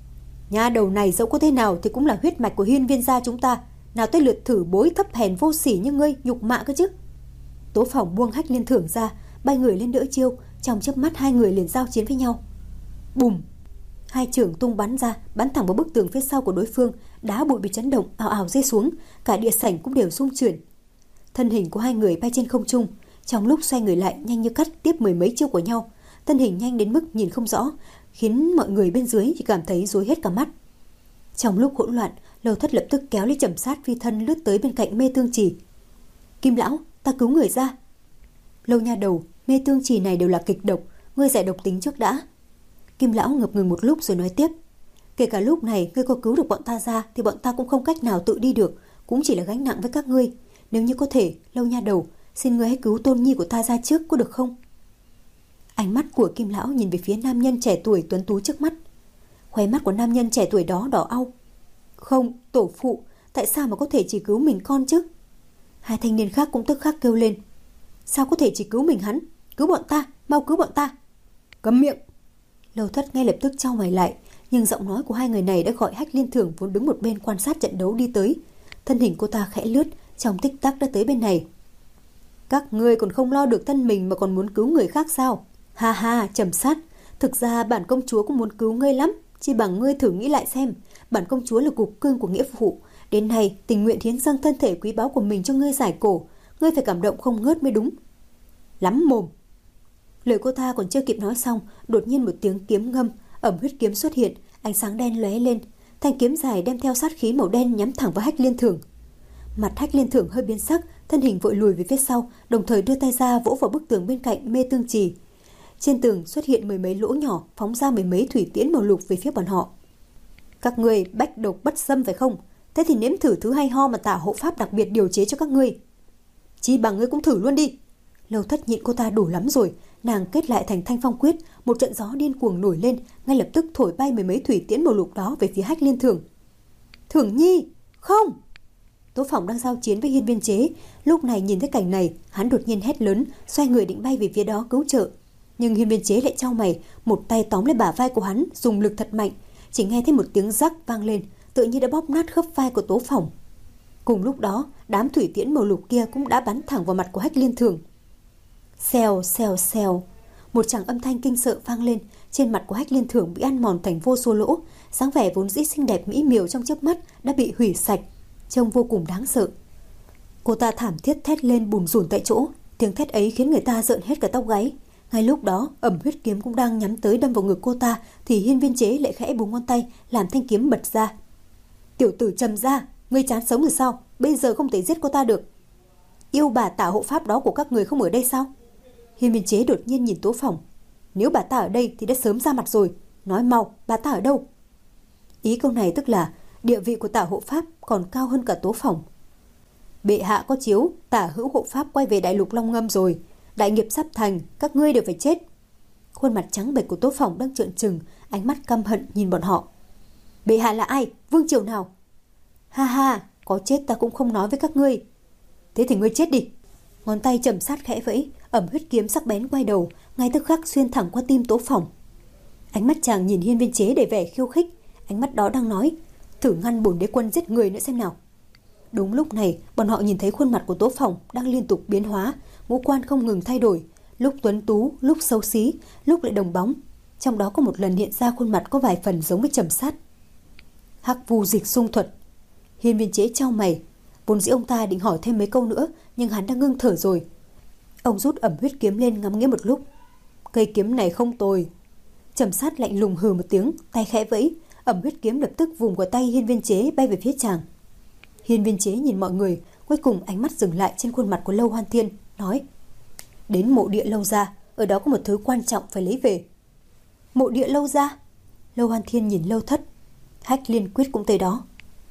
Nha đầu này dẫu có thế nào thì cũng là huyết mạch của Hiên Viên gia chúng ta, nào tới lượt thử bối thấp hèn vô sỉ như ngươi nhục mạ cơ chứ. Tố Phỏng buông Hách Liên Thưởng ra, bay người lên đỡ chiêu, trong chớp mắt hai người liền giao chiến với nhau. Bùm! Hai chưởng tung bắn ra, bắn thẳng vào bức tường phía sau của đối phương, đá bụi bị chấn động, ào ào rơi xuống, cả địa sảnh cũng đều rung chuyển. Thân hình của hai người bay trên không trung, trong lúc xoay người lại nhanh như cắt tiếp mười mấy chiêu của nhau, thân hình nhanh đến mức nhìn không rõ, khiến mọi người bên dưới chỉ cảm thấy rối hết cả mắt. Trong lúc hỗn loạn, Lâu Thất lập tức kéo lấy Trầm Sát phi thân lướt tới bên cạnh mê tương trì. Kim lão, ta cứu người ra. Lâu nha đầu, mê tương trì này đều là kịch độc, ngươi giải độc tính trước đã. Kim lão ngập ngừng một lúc rồi nói tiếp. Kể cả lúc này ngươi có cứu được bọn ta ra thì bọn ta cũng không cách nào tự đi được, cũng chỉ là gánh nặng với các ngươi. Nếu như có thể, Lâu nha đầu, xin ngươi hãy cứu Tôn Nhi của ta ra trước có được không? Ánh mắt của Kim lão nhìn về phía nam nhân trẻ tuổi tuấn tú trước mắt. Khóe mắt của nam nhân trẻ tuổi đó đỏ au. Không, tổ phụ, tại sao mà có thể chỉ cứu mình con chứ? Hai thanh niên khác cũng tức khắc kêu lên. Sao có thể chỉ cứu mình hắn? Cứu bọn ta, mau cứu bọn ta. Câm miệng! Lâu Thất ngay lập tức chau mày lại, nhưng giọng nói của hai người này đã gọi Hách Liên Thưởng vốn đứng một bên quan sát trận đấu đi tới. Thân hình cô ta khẽ lướt, trong tích tắc đã tới bên này. Các ngươi còn không lo được thân mình mà còn muốn cứu người khác sao? Ha ha, Trầm Sát, thực ra bản công chúa cũng muốn cứu ngươi lắm, chỉ bằng ngươi thử nghĩ lại xem, bản công chúa là cục cưng của nghĩa phụ, đến nay tình nguyện hiến dâng thân thể quý báu của mình cho ngươi giải cổ, ngươi phải cảm động không ngớt mới đúng. Lắm mồm! Lời cô ta còn chưa kịp nói xong, đột nhiên một tiếng kiếm ngâm, ẩm huyết kiếm xuất hiện, ánh sáng đen lóe lên, thanh kiếm dài đem theo sát khí màu đen nhắm thẳng vào Hách Liên Thưởng. Mặt Hách Liên Thưởng hơi biến sắc, thân hình vội lùi về phía sau, đồng thời đưa tay ra vỗ vào bức tường bên cạnh mê tương trì. Trên tường xuất hiện mười mấy lỗ nhỏ, phóng ra mười mấy thủy tiễn màu lục về phía bọn họ. Các ngươi bách độc bất xâm phải không? Thế thì nếm thử thứ hay ho mà tả hộ pháp đặc biệt điều chế cho các ngươi. Chỉ bằng ngươi cũng thử luôn đi. Lâu Thất nhịn cô ta đủ lắm rồi, nàng kết lại thành Thanh Phong Quyết, một trận gió điên cuồng nổi lên, ngay lập tức thổi bay mười mấy thủy tiễn màu lục đó về phía Hách Liên Thưởng. Thưởng Nhi, không! Tố Phỏng đang giao chiến với Hiên Viên Chế, lúc này nhìn thấy cảnh này, hắn đột nhiên hét lớn, xoay người định bay về phía đó cứu trợ. Nhưng Hiên Viên Chế lại chau mày, một tay tóm lấy bả vai của hắn, dùng lực thật mạnh, chỉ nghe thấy một tiếng rắc vang lên, tự như đã bóp nát khớp vai của Tố Phỏng. Cùng lúc đó, đám thủy tiễn màu lục kia cũng đã bắn thẳng vào mặt của Hách Liên Thưởng. Xèo xèo xèo, một tràng âm thanh kinh sợ vang lên, trên mặt của Hách Liên Thưởng bị ăn mòn thành vô số lỗ, dáng vẻ vốn dĩ xinh đẹp mỹ miều trong chớp mắt đã bị hủy sạch, trông vô cùng đáng sợ. Cô ta thảm thiết thét lên bùn rủn tại chỗ, tiếng thét ấy khiến người ta rợn hết cả tóc gáy. Ngay lúc đó, ẩm huyết kiếm cũng đang nhắm tới đâm vào ngực cô ta, thì Hiên Viên Chế lại khẽ búng ngón tay, làm thanh kiếm bật ra. Tiểu tử Trầm ra, ngươi chán sống rồi sao? Bây giờ không thể giết cô ta được. Yêu bà tả hộ pháp đó của các người không ở đây sao? Hiên Viên Chế đột nhiên nhìn Tố Phỏng. Nếu bà ta ở đây thì đã sớm ra mặt rồi. Nói mau, bà ta ở đâu? Ý câu này tức là Địa vị của Tả hộ pháp còn cao hơn cả Tố Phỏng. Bệ hạ có chiếu, Tả hữu hộ pháp quay về đại lục Long Ngâm rồi. Đại nghiệp sắp thành, các ngươi đều phải chết. Khuôn mặt trắng bệch của Tố Phỏng đang trợn trừng, ánh mắt căm hận nhìn bọn họ. Bệ hạ là ai? Vương triều nào? Ha ha, có chết ta cũng không nói với các ngươi. Thế thì ngươi chết đi. Ngón tay Trầm Sát khẽ vẫy, ẩm huyết kiếm sắc bén quay đầu, ngay tức khắc xuyên thẳng qua tim Tố Phỏng. Ánh mắt chàng nhìn Hiên Viên Chế đầy vẻ khiêu khích, ánh mắt đó đang nói, thử ngăn bổn đế quân giết người nữa xem nào. Đúng lúc này, bọn họ nhìn thấy khuôn mặt của Tố Phỏng đang liên tục biến hóa, ngũ quan không ngừng thay đổi, lúc tuấn tú, lúc xấu xí, lúc lại đồng bóng. Trong đó có một lần hiện ra khuôn mặt có vài phần giống với Trầm Sát. Hắc Vu Dịch Xung Thuật. Hiên Viên Chế chau mày, vốn dĩ ông ta định hỏi thêm mấy câu nữa, nhưng hắn đang ngưng thở rồi. Ông rút ẩm huyết kiếm lên ngắm nghía một lúc. Cây kiếm này không tồi. Trầm Sát lạnh lùng hừ một tiếng, tay khẽ vẫy, ẩm huyết kiếm lập tức vùng qua tay Hiên Viên Chế bay về phía chàng. Hiên Viên Chế nhìn mọi người, cuối cùng ánh mắt dừng lại trên khuôn mặt của Lâu Hoan Thiên, nói: Đến mộ địa Lâu gia, ở đó có một thứ quan trọng phải lấy về. Mộ địa Lâu gia? Lâu Hoan Thiên nhìn Lâu Thất. Hách Liên Quyết cũng tới đó.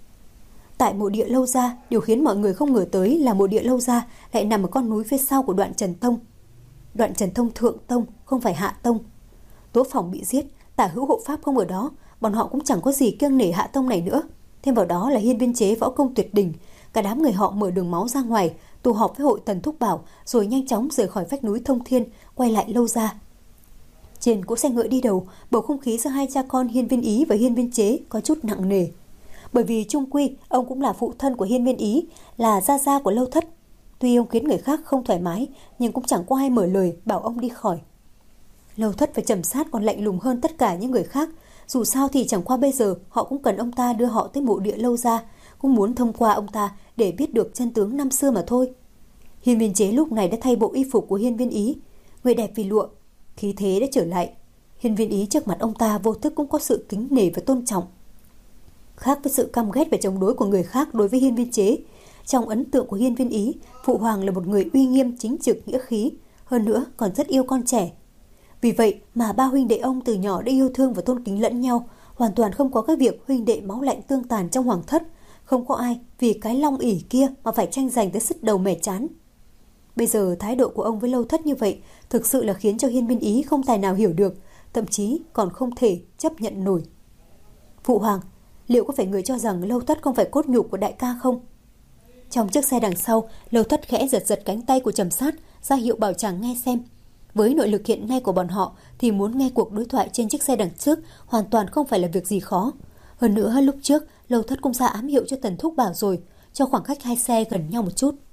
Tại mộ địa Lâu gia, điều khiến mọi người không ngờ tới là mộ địa Lâu gia lại nằm ở con núi phía sau của Đoạn Trần Tông. Đoạn Trần Tông thượng tông, không phải hạ tông. Tố Phỏng bị giết, Tả hữu hộ pháp không ở đó, bọn họ cũng chẳng có gì kiêng nể hạ tông này nữa. Thêm vào đó là Hiên Viên Chế võ công tuyệt đỉnh, cả đám người họ mở đường máu ra ngoài, tụ họp với hội Tần Thúc Bảo, rồi nhanh chóng rời khỏi vách núi Thông Thiên, quay lại Lâu gia. Trên cỗ xe ngựa đi đầu, bầu không khí giữa hai cha con Hiên Viên Ý và Hiên Viên Chế có chút nặng nề. Bởi vì chung quy, ông cũng là phụ thân của Hiên Viên Ý, là gia gia của Lâu Thất. Tuy ông khiến người khác không thoải mái, nhưng cũng chẳng có ai mở lời bảo ông đi khỏi. Lâu Thất và Trầm Sát còn lạnh lùng hơn tất cả những người khác. Dù sao thì chẳng qua bây giờ họ cũng cần ông ta đưa họ tới mộ địa Lâu gia, cũng muốn thông qua ông ta để biết được chân tướng năm xưa mà thôi. Hiên Viên Chế lúc này đã thay bộ y phục của Hiên Viên Ý, người đẹp vì lụa, khí thế đã trở lại. Hiên Viên Ý trước mặt ông ta vô thức cũng có sự kính nể và tôn trọng. Khác với sự căm ghét và chống đối của người khác đối với Hiên Viên Chế, trong ấn tượng của Hiên Viên Ý, Phụ Hoàng là một người uy nghiêm, chính trực, nghĩa khí, hơn nữa còn rất yêu con trẻ. Vì vậy mà ba huynh đệ ông từ nhỏ đã yêu thương và tôn kính lẫn nhau, hoàn toàn không có cái việc huynh đệ máu lạnh tương tàn trong hoàng thất, không có ai vì cái long ỷ kia mà phải tranh giành tới sứt đầu mẻ chán. Bây giờ thái độ của ông với Lâu Thất như vậy thực sự là khiến cho Hiên Viên Ý không tài nào hiểu được, thậm chí còn không thể chấp nhận nổi. Phụ Hoàng, liệu có phải người cho rằng Lâu Thất không phải cốt nhục của đại ca không? Trong chiếc xe đằng sau, Lâu Thất khẽ giật giật cánh tay của Trầm Sát, ra hiệu bảo chàng nghe xem. Với nội lực hiện nay của bọn họ thì muốn nghe cuộc đối thoại trên chiếc xe đằng trước hoàn toàn không phải là việc gì khó. Hơn nữa lúc trước Lâu Thất cũng ra ám hiệu cho Tần Thúc Bảo rồi, cho khoảng cách hai xe gần nhau một chút.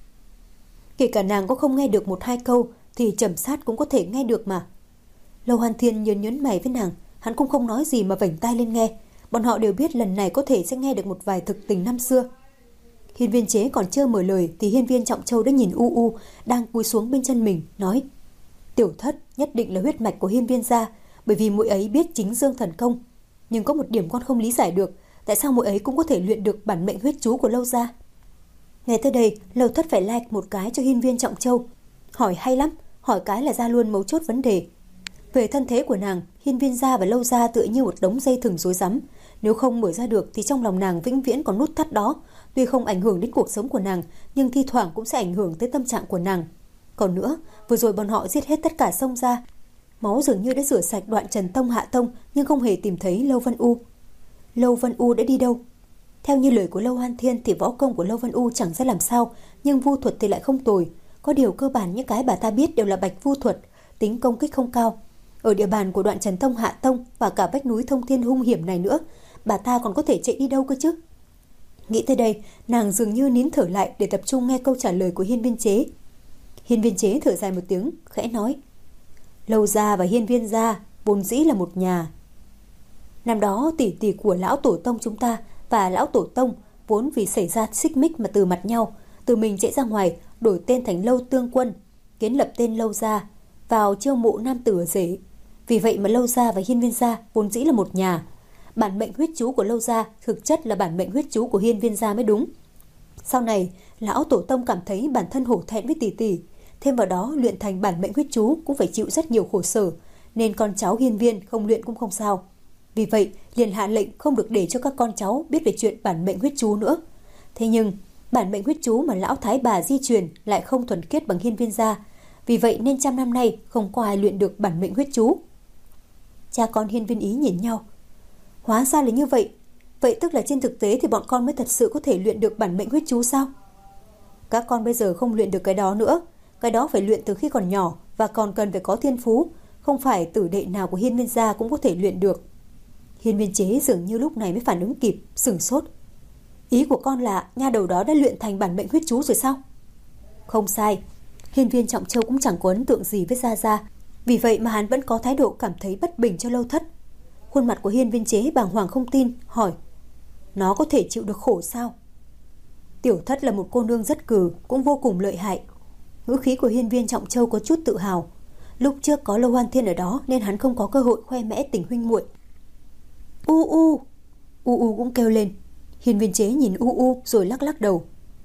Kể cả nàng có không nghe được một hai câu thì Trầm Sát cũng có thể nghe được mà. Lâu Hoan Thiên nhớn nhớn mày với nàng, hắn cũng không nói gì mà vểnh tai lên nghe. Bọn họ đều biết lần này có thể sẽ nghe được một vài thực tình năm xưa. Hiên Viên Chế còn chưa mở lời thì Hiên Viên Trọng Châu đã nhìn U U đang cúi xuống bên chân mình, nói: Tiểu Thất nhất định là huyết mạch của Hiên Viên gia, bởi vì muội ấy biết chính dương thần công. Nhưng có một điểm con không lý giải được, tại sao muội ấy cũng có thể luyện được bản mệnh huyết chú của Lâu gia. Nghe tới đây, Lâu Thất phải like một cái cho Hiên Viên Trọng Châu. Hỏi hay lắm, hỏi cái là ra luôn mấu chốt vấn đề. Về thân thế của nàng, Hiên Viên gia và Lâu gia tựa như một đống dây thừng rối rắm. Nếu không mở ra được thì trong lòng nàng vĩnh viễn còn nút thắt đó. Tuy không ảnh hưởng đến cuộc sống của nàng, nhưng thi thoảng cũng sẽ ảnh hưởng tới tâm trạng của nàng. Còn nữa, vừa rồi bọn họ giết hết tất cả Sông gia. Máu dường như đã rửa sạch Đoạn Trần Tông hạ tông, nhưng không hề tìm thấy Lâu Vân U. Lâu Vân U đã đi đâu? Theo như lời của Lâu Hoan Thiên thì võ công của Lâu Vân U chẳng ra làm sao, nhưng vu thuật thì lại không tồi. Có điều cơ bản những cái bà ta biết đều là bạch vu thuật, tính công kích không cao. Ở địa bàn của Đoạn Trần Tông hạ tông và cả vách núi Thông Thiên hung hiểm này nữa, bà ta còn có thể chạy đi đâu cơ chứ? Nghĩ tới đây, nàng dường như nín thở lại để tập trung nghe câu trả lời của Hiên Viên Chế. Hiên Viên Chế thở dài một tiếng, khẽ nói: Lâu gia và Hiên Viên gia vốn dĩ là một nhà. Năm đó tỷ tỷ của lão tổ tông chúng ta và lão tổ tông vốn vì xảy ra xích mích mà từ mặt nhau, từ mình chạy ra ngoài đổi tên thành Lâu Tương Quân, kiến lập tên Lâu gia, vào chiêu mộ nam tử ở rể. Vì vậy mà Lâu gia và Hiên Viên gia vốn dĩ là một nhà. Bản mệnh huyết chú của Lâu gia thực chất là bản mệnh huyết chú của Hiên Viên gia mới đúng. Sau này, lão tổ tông cảm thấy bản thân hổ thẹn với tỷ tỷ, thêm vào đó luyện thành bản mệnh huyết chú cũng phải chịu rất nhiều khổ sở, nên con cháu Hiên Viên không luyện cũng không sao. Vì vậy, liền hạ lệnh không được để cho các con cháu biết về chuyện bản mệnh huyết chú nữa. Thế nhưng, bản mệnh huyết chú mà lão thái bà di truyền lại không thuần khiết bằng hiên viên gia. Vì vậy nên trăm năm nay không có ai luyện được bản mệnh huyết chú. Cha con Hiên Viên Ý nhìn nhau. Hóa ra là như vậy. Vậy tức là trên thực tế thì bọn con mới thật sự có thể luyện được bản mệnh huyết chú sao? Các con bây giờ không luyện được cái đó nữa. Cái đó phải luyện từ khi còn nhỏ và còn cần phải có thiên phú. Không phải tử đệ nào của Hiên Viên gia cũng có thể luyện được. Hiên Viên Chế dường như lúc này mới phản ứng kịp, sửng sốt. Ý của con là nha đầu đó đã luyện thành bản mệnh huyết chú rồi sao? Không sai. Hiên Viên Trọng Châu cũng chẳng có ấn tượng gì với Gia Gia. Vì vậy mà hắn vẫn có thái độ cảm thấy bất bình cho Lâu Thất. Khuôn mặt của Hiên Viên Chế bàng hoàng không tin, hỏi: Nó có thể chịu được khổ sao? Tiểu Thất là một cô nương rất cừ, cũng vô cùng lợi hại. Ngữ khí của Hiên Viên Trọng Châu có chút tự hào. Lúc trước có Lâu Hoan Thiên ở đó nên hắn không có cơ hội khoe mẽ tình huynh muội. U u, U u cũng kêu lên. Hiên Viên Chế nhìn U u rồi lắc lắc đầu.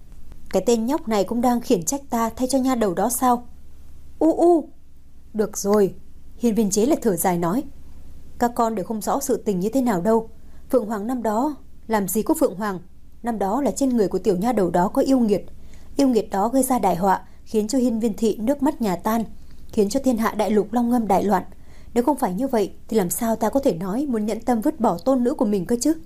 Cái tên nhóc này cũng đang khiển trách ta thay cho nha đầu đó sao? U u. Được rồi. Hiên Viên Chế lại thở dài nói. Các con đều không rõ sự tình như thế nào đâu. Phượng Hoàng năm đó, làm gì có Phượng Hoàng? Năm đó là trên người của tiểu nha đầu đó có yêu nghiệt. Yêu nghiệt đó gây ra đại họa, khiến cho Hiên Viên thị nước mắt nhà tan, khiến cho thiên hạ đại lục long ngâm đại loạn. Nếu không phải như vậy thì làm sao ta có thể nói muốn nhẫn tâm vứt bỏ tôn nữ của mình cơ chứ?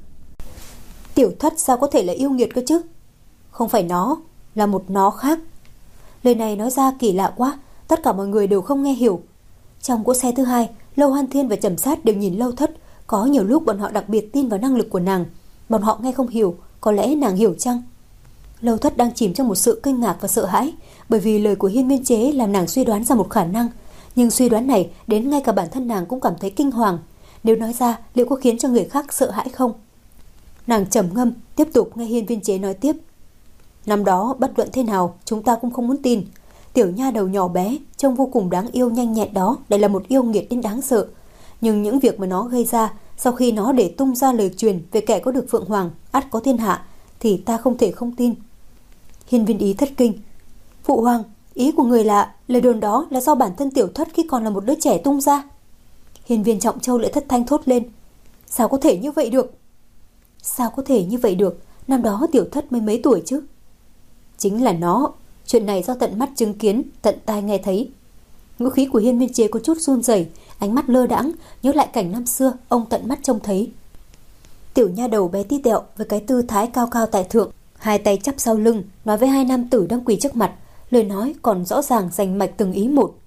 Tiểu Thất sao có thể là yêu nghiệt cơ chứ? Không phải nó, là một nó khác. Lời này nói ra kỳ lạ quá, tất cả mọi người đều không nghe hiểu. Trong cỗ xe thứ hai, Lâu Hoan Thiên và Trầm Sát đều nhìn Lâu Thất. Có nhiều lúc bọn họ đặc biệt tin vào năng lực của nàng. Bọn họ nghe không hiểu, có lẽ nàng hiểu chăng? Lâu Thất đang chìm trong một sự kinh ngạc và sợ hãi, bởi vì lời của Hiên Viên Chế làm nàng suy đoán ra một khả năng. Nhưng suy đoán này đến ngay cả bản thân nàng cũng cảm thấy kinh hoàng. Nếu nói ra, liệu có khiến cho người khác sợ hãi không? Nàng trầm ngâm, tiếp tục nghe Hiên Viên Chế nói tiếp. Năm đó, bất luận thế nào, chúng ta cũng không muốn tin. Tiểu nha đầu nhỏ bé, trông vô cùng đáng yêu nhanh nhẹn đó, lại là một yêu nghiệt đến đáng sợ. Nhưng những việc mà nó gây ra, sau khi nó để tung ra lời truyền về kẻ có được Phượng Hoàng, ắt có thiên hạ, thì ta không thể không tin. Hiên Viên Ý thất kinh. Phụ hoàng, ý của người là lời đồn đó là do bản thân Tiểu Thất khi còn là một đứa trẻ tung ra. Hiên Viên Trọng Châu lại thất thanh thốt lên. Sao có thể như vậy được? Sao có thể như vậy được? Năm đó Tiểu Thất mới mấy tuổi chứ? Chính là nó. Chuyện này do tận mắt chứng kiến, tận tai nghe thấy. Ngữ khí của Hiên Viên Chế có chút run rẩy, ánh mắt lơ đãng, nhớ lại cảnh năm xưa ông tận mắt trông thấy. Tiểu nha đầu bé tí tẹo với cái tư thái cao cao tại thượng, hai tay chắp sau lưng, nói với hai nam tử đang quỳ trước mặt, lời nói còn rõ ràng rành mạch từng ý một.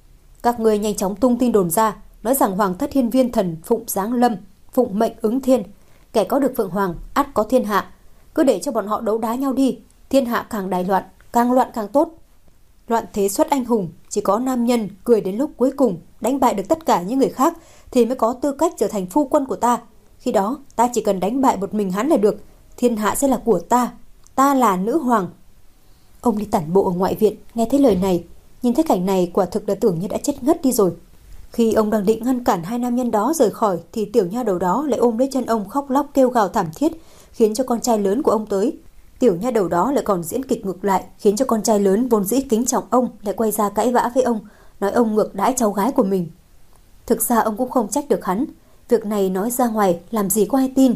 Các ngươi nhanh chóng tung tin đồn ra, nói rằng Hoàng thất Hiên Viên thần phụng giáng lâm, phụng mệnh ứng thiên, kẻ có được Phượng Hoàng ắt có thiên hạ, cứ để cho bọn họ đấu đá nhau đi, thiên hạ càng đại loạn, càng loạn càng tốt. Loạn thế xuất anh hùng, chỉ có nam nhân cười đến lúc cuối cùng đánh bại được tất cả những người khác thì mới có tư cách trở thành phu quân của ta. Khi đó ta chỉ cần đánh bại một mình hắn là được, thiên hạ sẽ là của ta, ta là nữ hoàng. Ông đi tản bộ ở ngoại viện, nghe thấy lời này, nhìn thấy cảnh này quả thực là tưởng như đã chết ngất đi rồi. Khi ông đang định ngăn cản hai nam nhân đó rời khỏi thì tiểu nha đầu đó lại ôm lấy chân ông khóc lóc kêu gào thảm thiết, khiến cho con trai lớn của ông tới. Tiểu nha đầu đó lại còn diễn kịch ngược lại, khiến cho con trai lớn vốn dĩ kính trọng ông lại quay ra cãi vã với ông, nói ông ngược đãi cháu gái của mình. Thực ra ông cũng không trách được hắn, việc này nói ra ngoài làm gì có ai tin.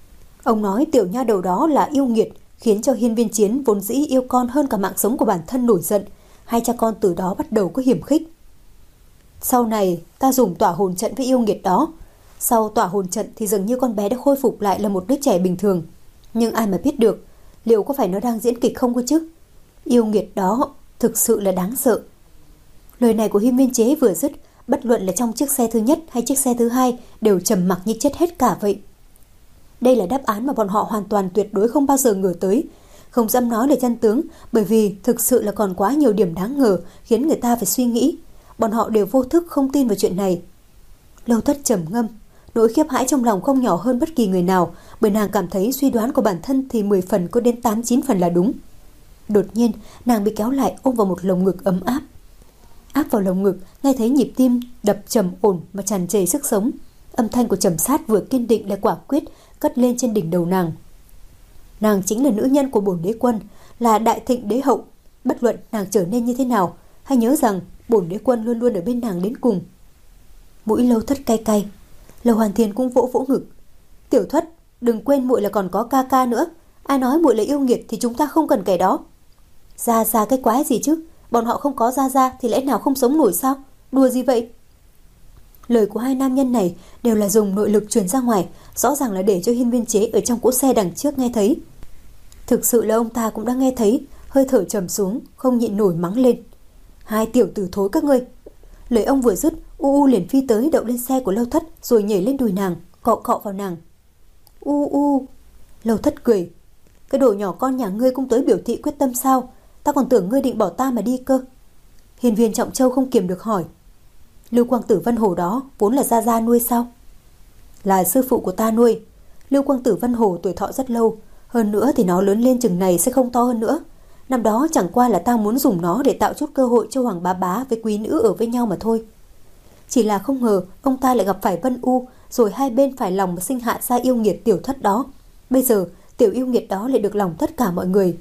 Ông nói tiểu nha đầu đó là yêu nghiệt, khiến cho Hiên Viên Chiến vốn dĩ yêu con hơn cả mạng sống của bản thân nổi giận, hai cha con từ đó bắt đầu có hiểm khích. Sau này ta dùng tỏa hồn trận với yêu nghiệt đó, sau tỏa hồn trận thì dường như con bé đã khôi phục lại là một đứa trẻ bình thường, nhưng ai mà biết được liệu có phải nó đang diễn kịch không cơ chứ? Yêu nghiệt đó thực sự là đáng sợ. Lời này của Hiên Viên Chế vừa dứt, bất luận là trong chiếc xe thứ nhất hay chiếc xe thứ hai đều trầm mặc như chết hết cả vậy. Đây là đáp án mà bọn họ hoàn toàn tuyệt đối không bao giờ ngờ tới. Không dám nói là chân tướng, bởi vì thực sự là còn quá nhiều điểm đáng ngờ khiến người ta phải suy nghĩ. Bọn họ đều vô thức không tin vào chuyện này. Lâu Thất trầm ngâm, nỗi khiếp hãi trong lòng không nhỏ hơn bất kỳ người nào, bởi nàng cảm thấy suy đoán của bản thân thì mười phần có đến tám chín phần là đúng. Đột nhiên, nàng bị kéo lại ôm vào một lồng ngực ấm áp. Áp vào lồng ngực, nghe thấy nhịp tim đập trầm ổn mà tràn trề sức sống. Âm thanh của Trầm Sát vừa kiên định lại quả quyết cất lên trên đỉnh đầu nàng. Nàng chính là nữ nhân của bổn đế quân, là đại thịnh đế hậu. Bất luận nàng trở nên như thế nào, hãy nhớ rằng bổn đế quân luôn luôn ở bên nàng đến cùng. Mũi Lâu Thất cay cay. Lâu Hoàn Thiên cũng vỗ vỗ ngực. Tiểu Thất, đừng quên muội là còn có ca ca nữa. Ai nói muội là yêu nghiệt thì chúng ta không cần kẻ đó. Gia Gia cái quái gì chứ? Bọn họ không có Gia Gia thì lẽ nào không sống nổi sao? Đùa gì vậy? Lời của hai nam nhân này đều là dùng nội lực truyền ra ngoài, rõ ràng là để cho Hiên Viên Chế ở trong cỗ xe đằng trước nghe thấy. Thực sự là ông ta cũng đã nghe thấy, hơi thở trầm xuống, không nhịn nổi mắng lên. Hai tiểu tử thối các ngươi! Lời ông vừa dứt, U U liền phi tới đậu lên xe của Lâu Thất rồi nhảy lên đùi nàng, cọ cọ vào nàng. U U! Lâu Thất cười. Cái đồ nhỏ con nhà ngươi cũng tới biểu thị quyết tâm sao? Ta còn tưởng ngươi định bỏ ta mà đi cơ. Hiên Viên Trọng Châu không kiềm được hỏi. Lưu Quang Tử Vân Hổ đó vốn là Gia Gia nuôi sao? Là sư phụ của ta nuôi. Lưu Quang Tử Vân Hổ tuổi thọ rất lâu, hơn nữa thì nó lớn lên chừng này sẽ không to hơn nữa. Năm đó chẳng qua là ta muốn dùng nó để tạo chút cơ hội cho Hoàng Bá Bá với quý nữ ở với nhau mà thôi. Chỉ là không ngờ ông ta lại gặp phải Vân U, rồi hai bên phải lòng mà sinh hạ ra yêu nghiệt Tiểu Thất đó. Bây giờ tiểu yêu nghiệt đó lại được lòng tất cả mọi người.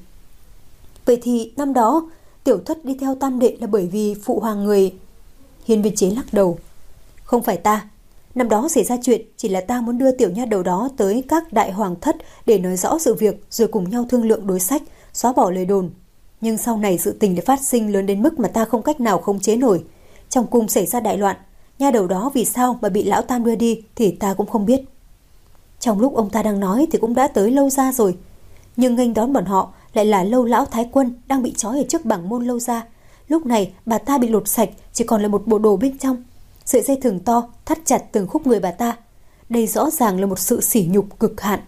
Vậy thì năm đó Tiểu Thất đi theo Tam Đệ là bởi vì phụ hoàng người... Hiên Viên Chế lắc đầu. Không phải ta. Năm đó xảy ra chuyện chỉ là ta muốn đưa tiểu nha đầu đó tới các đại hoàng thất để nói rõ sự việc rồi cùng nhau thương lượng đối sách, xóa bỏ lời đồn. Nhưng sau này sự tình đã phát sinh lớn đến mức mà ta không cách nào khống chế nổi. Trong cung xảy ra đại loạn, nha đầu đó vì sao mà bị lão Tam đưa đi thì ta cũng không biết. Trong lúc ông ta đang nói thì cũng đã tới Lâu gia rồi. Nhưng nghênh đón bọn họ lại là Lâu lão thái quân đang bị trói ở trước bảng môn Lâu gia. Lúc này bà ta bị lột sạch, chỉ còn là một bộ đồ bên trong. Sợi dây thừng to thắt chặt từng khúc người bà ta. Đây rõ ràng là một sự sỉ nhục cực hạn.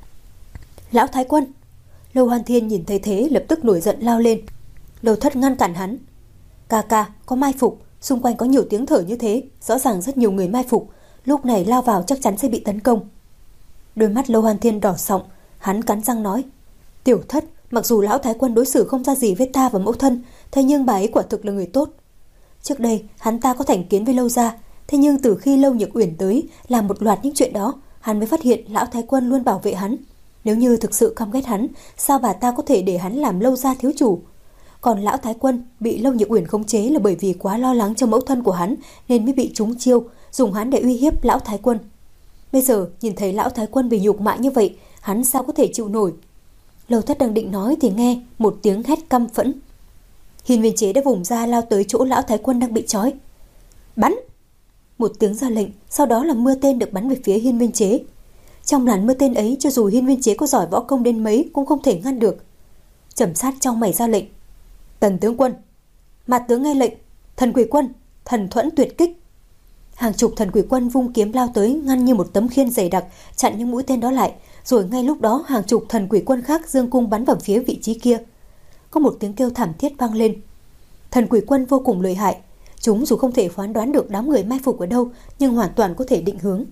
Lão thái quân! Lâu Hoàn Thiên nhìn thấy thế lập tức nổi giận lao lên. Lâu Thất ngăn cản hắn. Ca ca, có mai phục, xung quanh có nhiều tiếng thở như thế, rõ ràng rất nhiều người mai phục, lúc này lao vào chắc chắn sẽ bị tấn công. Đôi mắt Lâu Hoàn Thiên đỏ sọng, hắn cắn răng nói. Tiểu Thất, mặc dù lão thái quân đối xử không ra gì với ta và mẫu thân, thế nhưng bà ấy quả thực là người tốt. Trước đây hắn ta có thành kiến với Lâu gia, thế nhưng từ khi Lâu Nhược Uyển tới làm một loạt những chuyện đó, hắn mới phát hiện lão thái quân luôn bảo vệ hắn. Nếu như thực sự căm ghét hắn, sao bà ta có thể để hắn làm Lâu gia thiếu chủ? Còn lão thái quân bị Lâu Nhược Uyển khống chế là bởi vì quá lo lắng cho mẫu thân của hắn nên mới bị trúng chiêu, dùng hắn để uy hiếp lão thái quân. Bây giờ nhìn thấy lão thái quân bị nhục mạ như vậy, hắn sao có thể chịu nổi? Lâu Thất đang định nói thì nghe một tiếng hét căm phẫn. Hiên Viên Chế đã vùng ra lao tới chỗ lão thái quân đang bị trói. Bắn! Một tiếng ra lệnh, sau đó là mưa tên được bắn về phía Hiên Viên Chế. Trong làn mưa tên ấy, cho dù Hiên Viên Chế có giỏi võ công đến mấy cũng không thể ngăn được. Trầm Sát trong mày ra lệnh. Tần tướng quân! Mạt tướng nghe lệnh. Thần Quỷ quân! Thần thuẫn tuyệt kích! Hàng chục thần quỷ quân vung kiếm lao tới, ngăn như một tấm khiên dày đặc, chặn những mũi tên đó lại. Rồi ngay lúc đó hàng chục thần quỷ quân khác giương cung bắn vào phía vị trí kia. Có một tiếng kêu thảm thiết vang lên. Thần quỷ quân vô cùng lợi hại. Chúng dù không thể phán đoán được đám người mai phục ở đâu, nhưng hoàn toàn có thể định hướng.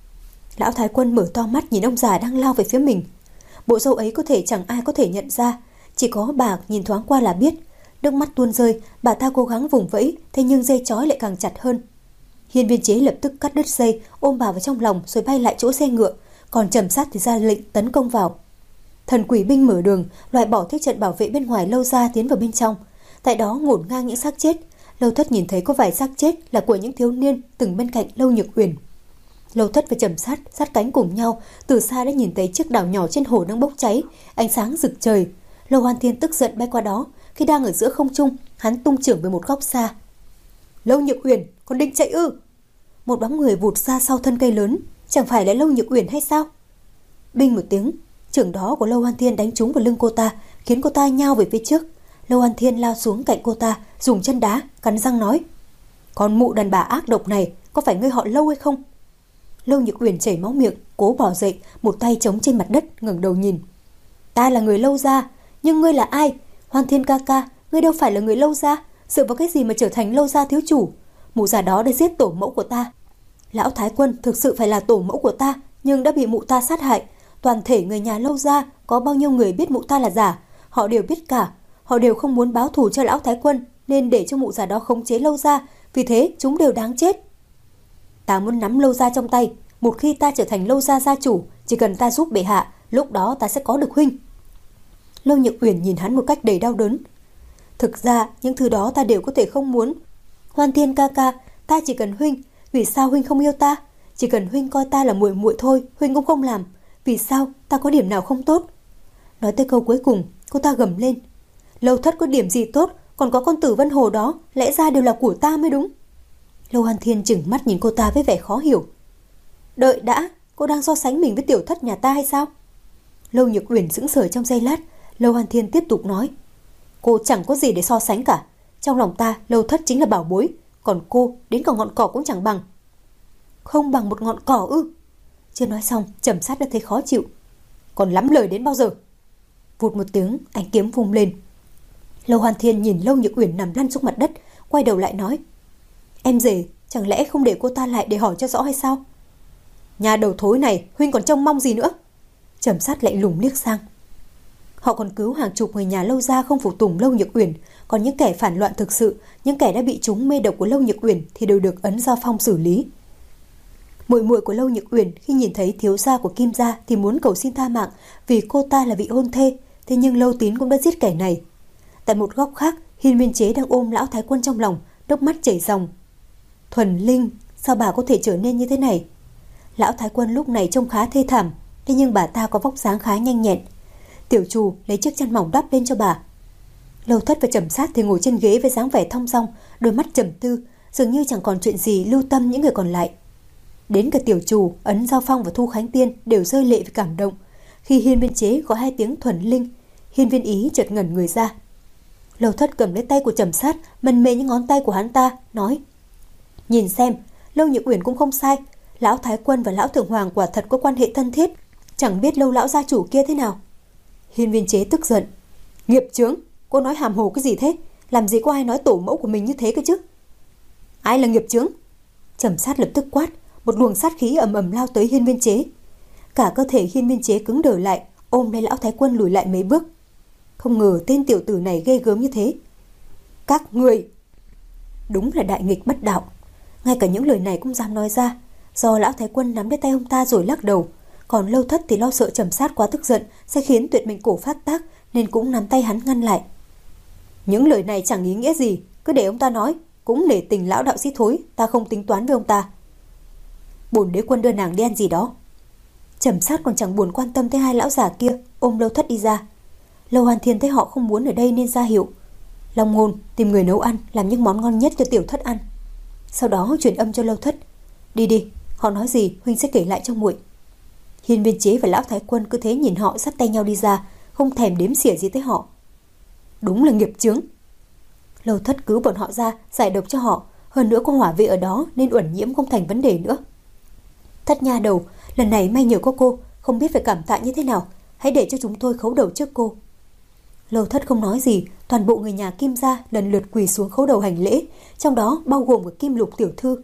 Lão thái quân mở to mắt nhìn ông già đang lao về phía mình. Bộ râu ấy có thể chẳng ai có thể nhận ra, chỉ có bà nhìn thoáng qua là biết. Nước mắt tuôn rơi, bà ta cố gắng vùng vẫy, thế nhưng dây trói lại càng chặt hơn. Hiên Viên Chế lập tức cắt đứt dây, ôm bà vào trong lòng rồi bay lại chỗ xe ngựa, còn Trầm Sát thì ra lệnh tấn công vào. Thần quỷ binh mở đường, loại bỏ thiết trận bảo vệ bên ngoài Lâu gia tiến vào bên trong. Tại đó ngổn ngang những xác chết. Lâu Thất nhìn thấy có vài xác chết là của những thiếu niên từng bên cạnh Lâu Nhược Uyển. Lâu Thất và Trầm Sát sát cánh cùng nhau, từ xa đã nhìn thấy chiếc đảo nhỏ trên hồ đang bốc cháy, ánh sáng rực trời. Lâu Hoàn Thiên tức giận bay qua đó, khi đang ở giữa không trung, hắn tung chưởng về một góc xa. Lâu Nhược Uyển, còn định chạy ư? Một bóng người vụt ra sau thân cây lớn, chẳng phải là Lâu Nhược Uyển hay sao? Binh một tiếng, chưởng đó của Lâu Hoàn Thiên đánh trúng vào lưng cô ta, khiến cô ta nhao về phía trước. Lâu Hoàn Thiên lao xuống cạnh cô ta, dùng chân đá, cắn răng nói: "Con mụ đàn bà ác độc này, có phải ngươi họ Lâu hay không?" Lâu Nhược Uyển chảy máu miệng, cố bò dậy, một tay chống trên mặt đất, ngẩng đầu nhìn. "Ta là người Lâu gia, nhưng ngươi là ai? Hoàn Thiên ca ca, ngươi đâu phải là người Lâu gia, dựa vào cái gì mà trở thành Lâu gia thiếu chủ? Mụ già đó đã giết tổ mẫu của ta. Lão thái quân thực sự phải là tổ mẫu của ta, nhưng đã bị mụ ta sát hại. Toàn thể người nhà Lâu gia có bao nhiêu người biết mụ ta là giả? Họ đều biết cả. Họ đều không muốn báo thù cho lão thái quân, nên để cho mụ già đó khống chế Lâu gia, vì thế chúng đều đáng chết. Ta muốn nắm Lâu gia trong tay. Một khi ta trở thành Lâu gia gia chủ, chỉ cần ta giúp bệ hạ, lúc đó ta sẽ có được huynh." Lâu Nhược Uyển nhìn hắn một cách đầy đau đớn. "Thực ra những thứ đó ta đều có thể không muốn. Hoàn Thiên ca ca, ta chỉ cần huynh. Vì sao huynh không yêu ta? Chỉ cần huynh coi ta là muội muội thôi, huynh cũng không làm. Vì sao? Ta có điểm nào không tốt? Nói tới câu cuối cùng, cô ta gầm lên. Lâu Thất có điểm gì tốt, còn có con Tử Vân Hồ đó, lẽ ra đều là của ta mới đúng. Lâu An Thiên chừng mắt nhìn cô ta với vẻ khó hiểu. Đợi đã, cô đang so sánh mình với Tiểu Thất nhà ta hay sao? Lâu Nhược Uyển sững sờ trong giây lát. Lâu An Thiên tiếp tục nói. Cô chẳng có gì để so sánh cả. Trong lòng ta, Lâu Thất chính là bảo bối, còn cô đến cả ngọn cỏ cũng chẳng bằng. Không bằng một ngọn cỏ ư? Chưa nói xong, Trầm Sát đã thấy khó chịu. Còn lắm lời đến bao giờ? Vụt một tiếng, ánh kiếm vung lên. Lâu An Thiên nhìn Lâu Nhược Uyển nằm lăn xuống mặt đất, quay đầu lại nói. Em rể, chẳng lẽ không để cô ta lại để hỏi cho rõ hay sao? Nhà đầu thối này, huynh còn trông mong gì nữa? Trầm Sát lạnh lùng liếc sang. Họ còn cứu hàng chục người nhà Lâu gia không phục tùng Lâu Nhược Uyển, còn những kẻ phản loạn thực sự, những kẻ đã bị trúng mê độc của Lâu Nhược Uyển thì đều được Ấn Giao Phong xử lý. Muội muội của Lâu Nhược Uyển khi nhìn thấy thiếu gia của Kim gia thì muốn cầu xin tha mạng vì cô ta là vị hôn thê, thế nhưng Lâu Tín cũng đã giết kẻ này. Tại một góc khác, Hiên Viên Chế đang ôm lão thái quân trong lòng, nước mắt chảy ròng. Thuần Linh, sao bà có thể trở nên như thế này? Lão thái quân lúc này trông khá thê thảm, thế nhưng bà ta có vóc dáng khá nhanh nhẹn. Tiểu chủ lấy chiếc chăn mỏng đắp lên cho bà. Lâu Thất và Trầm Sát thì ngồi trên ghế với dáng vẻ thong dong, đôi mắt trầm tư, dường như chẳng còn chuyện gì lưu tâm những người còn lại. Đến cả tiểu chủ, Ấn Giao Phong và Thu Khánh Tiên đều rơi lệ vì cảm động. Khi Hiên Viên Chế có hai tiếng Thuần Linh, Hiên Viên Ý chợt ngẩn người ra. Lâu Thất cầm lấy tay của Trầm Sát, mân mê những ngón tay của hắn ta, nói: Nhìn xem, Lâu Nhược Uyển cũng không sai, lão thái quân và lão thượng hoàng quả thật có quan hệ thân thiết, chẳng biết Lâu lão gia chủ kia thế nào. Hiên Viên Chế tức giận. Nghiệp chướng, cô nói hàm hồ cái gì thế? Làm gì có ai nói tổ mẫu của mình như thế cơ chứ? Ai là nghiệp chướng? Trầm Sát lập tức quát, một luồng sát khí ầm ầm lao tới Hiên Viên Chế. Cả cơ thể Hiên Viên Chế cứng đờ lại, ôm lấy lão thái quân lùi lại mấy bước. Không ngờ tên tiểu tử này ghê gớm như thế. Các người! Đúng là đại nghịch bất đạo. Ngay cả những lời này cũng dám nói ra. Do lão thái quân nắm lấy tay ông ta rồi lắc đầu. Còn Lâu Thất thì lo sợ Trầm Sát quá tức giận sẽ khiến tuyệt mệnh cổ phát tác, nên cũng nắm tay hắn ngăn lại. Những lời này chẳng ý nghĩa gì, cứ để ông ta nói. Cũng nể tình lão đạo sĩ thối, ta không tính toán với ông ta. Bổn đế quân đưa nàng đi ăn gì đó. Trầm Sát còn chẳng buồn quan tâm tới hai lão già kia, ôm Lâu Thất đi ra. Lâu An Thiên thấy họ không muốn ở đây nên ra hiệu. Long Ngôn tìm người nấu ăn, làm những món ngon nhất cho Tiểu Thất ăn. Sau đó truyền âm cho Lâu Thất. Đi đi, họ nói gì huynh sẽ kể lại cho muội. Hiên Viên Chế và lão thái quân cứ thế nhìn họ dắt tay nhau đi ra, không thèm đếm xỉa gì tới họ. Đúng là nghiệp chướng. Lâu Thất cứu bọn họ ra, giải độc cho họ. Hơn nữa có hỏa vệ ở đó nên uẩn nhiễm không thành vấn đề nữa. Thất nha đầu, lần này may nhờ có cô, không biết phải cảm tạ như thế nào. Hãy để cho chúng tôi khấu đầu trước cô. Lâu Thất không nói gì, toàn bộ người nhà Kim gia lần lượt quỳ xuống khấu đầu hành lễ, trong đó bao gồm cả Kim Lục tiểu thư.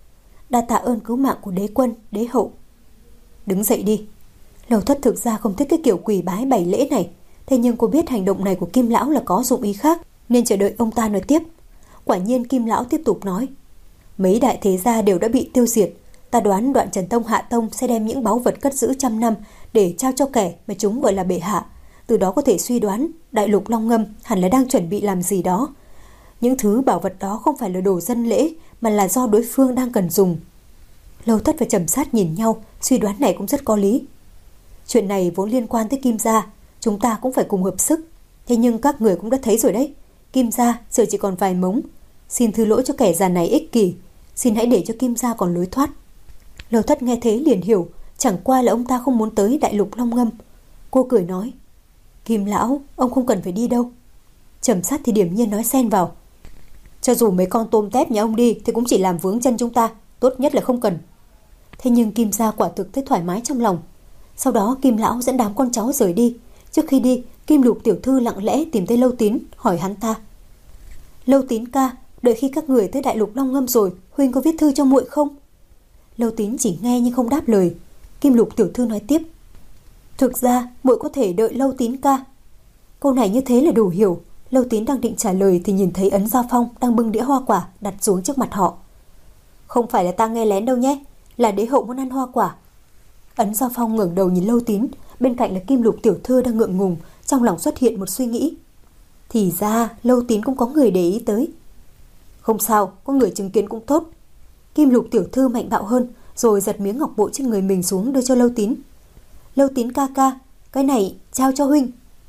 Đa tạ ơn cứu mạng của đế quân, đế hậu. Đứng dậy đi. Lâu Thất thực ra không thích cái kiểu quỳ bái bảy lễ này, thế nhưng cô biết hành động này của Kim lão là có dụng ý khác, nên chờ đợi ông ta nói tiếp. Quả nhiên Kim lão tiếp tục nói: mấy đại thế gia đều đã bị tiêu diệt, ta đoán Đoạn Trần Tông Hạ Tông sẽ đem những báu vật cất giữ trăm năm để trao cho kẻ mà chúng gọi là bệ hạ. Từ đó có thể suy đoán đại lục Long Ngâm hẳn là đang chuẩn bị làm gì đó. Những thứ bảo vật đó không phải là đồ dân lễ, mà là do đối phương đang cần dùng. Lâu Thất và Trầm Sát nhìn nhau, suy đoán này cũng rất có lý. Chuyện này vốn liên quan tới Kim gia, chúng ta cũng phải cùng hợp sức. Thế nhưng các người cũng đã thấy rồi đấy, Kim gia giờ chỉ còn vài mống. Xin thứ lỗi cho kẻ già này ích kỷ, xin hãy để cho Kim gia còn lối thoát. Lâu Thất nghe thế liền hiểu, chẳng qua là ông ta không muốn tới đại lục Long Ngâm. Cô cười nói: Kim lão, ông không cần phải đi đâu. Trầm Sát thì điềm nhiên nói xen vào: cho dù mấy con tôm tép nhà ông đi thì cũng chỉ làm vướng chân chúng ta, tốt nhất là không cần. Thế nhưng Kim gia quả thực thấy thoải mái trong lòng. Sau đó Kim lão dẫn đám con cháu rời đi. Trước khi đi, Kim Lục tiểu thư lặng lẽ tìm tới Lâu Tín, hỏi hắn ta: Lâu Tín ca, đợi khi các người tới đại lục Long Ngâm rồi, huynh có viết thư cho muội không? Lâu Tín chỉ nghe nhưng không đáp lời. Kim Lục tiểu thư nói tiếp: thực ra muội có thể đợi Lâu Tín ca. Câu này như thế là đủ hiểu. Lâu Tín đang định trả lời thì nhìn thấy Ấn Giao Phong đang bưng đĩa hoa quả đặt xuống trước mặt họ. Không phải là ta nghe lén đâu nhé, là đế hậu muốn ăn hoa quả. Ấn Giao Phong ngẩng đầu nhìn Lâu Tín, bên cạnh là Kim Lục tiểu thư đang ngượng ngùng, trong lòng xuất hiện một suy nghĩ. Thì ra Lâu Tín cũng có người để ý tới. Không sao, có người chứng kiến cũng tốt. Kim Lục tiểu thư mạnh bạo hơn, rồi giật miếng ngọc bội trên người mình xuống đưa cho Lâu Tín. Lâu Tín ca ca, cái này trao cho huynh.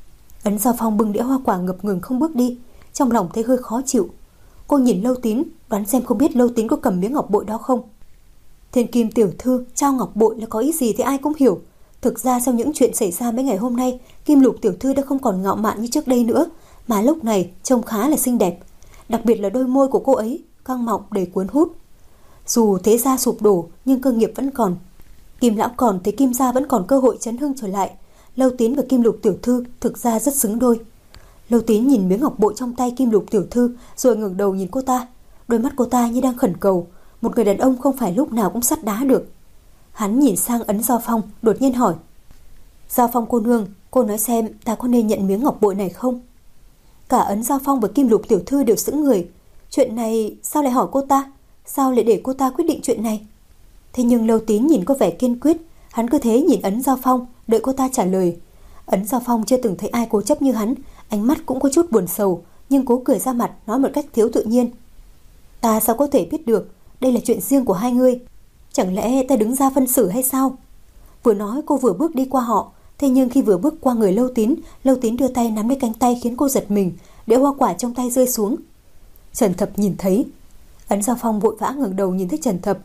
Ấn Giao Phong bưng đĩa hoa quả ngập ngừng không bước đi, trong lòng thấy hơi khó chịu. Cô nhìn Lâu Tín, đoán xem không biết Lâu Tín có cầm miếng ngọc bội đó không. Thiên Kim tiểu thư trao ngọc bội là có ý gì thì ai cũng hiểu. Thực ra sau những chuyện xảy ra mấy ngày hôm nay, Kim Lục tiểu thư đã không còn ngạo mạn như trước đây nữa, mà lúc này trông khá là xinh đẹp. Đặc biệt là đôi môi của cô ấy căng mọng đầy cuốn hút. Dù thế gia sụp đổ nhưng cơ nghiệp vẫn còn. Kim lão còn thì Kim gia vẫn còn cơ hội chấn hưng trở lại. Lâu Tín và Kim Lục tiểu thư thực ra rất xứng đôi. Lâu Tín nhìn miếng ngọc bội trong tay Kim Lục tiểu thư rồi ngẩng đầu nhìn cô ta. Đôi mắt cô ta như đang khẩn cầu. Một người đàn ông không phải lúc nào cũng sắt đá được. Hắn nhìn sang Ấn Giao Phong, đột nhiên hỏi: Giao Phong cô nương, cô nói xem ta có nên nhận miếng ngọc bội này không? Cả Ấn Giao Phong và Kim Lục tiểu thư đều sững người. Chuyện này sao lại hỏi cô ta? Sao lại để cô ta quyết định chuyện này? Thế nhưng Lâu Tín nhìn có vẻ kiên quyết. Hắn cứ thế nhìn Ấn Giao Phong, đợi cô ta trả lời. Ấn Giao Phong chưa từng thấy ai cố chấp như hắn, ánh mắt cũng có chút buồn sầu, nhưng cố cười ra mặt, nói một cách thiếu tự nhiên: Ta sao có thể biết được, đây là chuyện riêng của hai người. Chẳng lẽ ta đứng ra phân xử hay sao? Vừa nói cô vừa bước đi qua họ. Thế nhưng khi vừa bước qua người Lâu Tín, Lâu Tín đưa tay nắm lấy cánh tay khiến cô giật mình, đĩa hoa quả trong tay rơi xuống. Trần Thập nhìn thấy. Ấn Giao Phong vội vã ngẩng đầu nhìn thấy Trần Thập.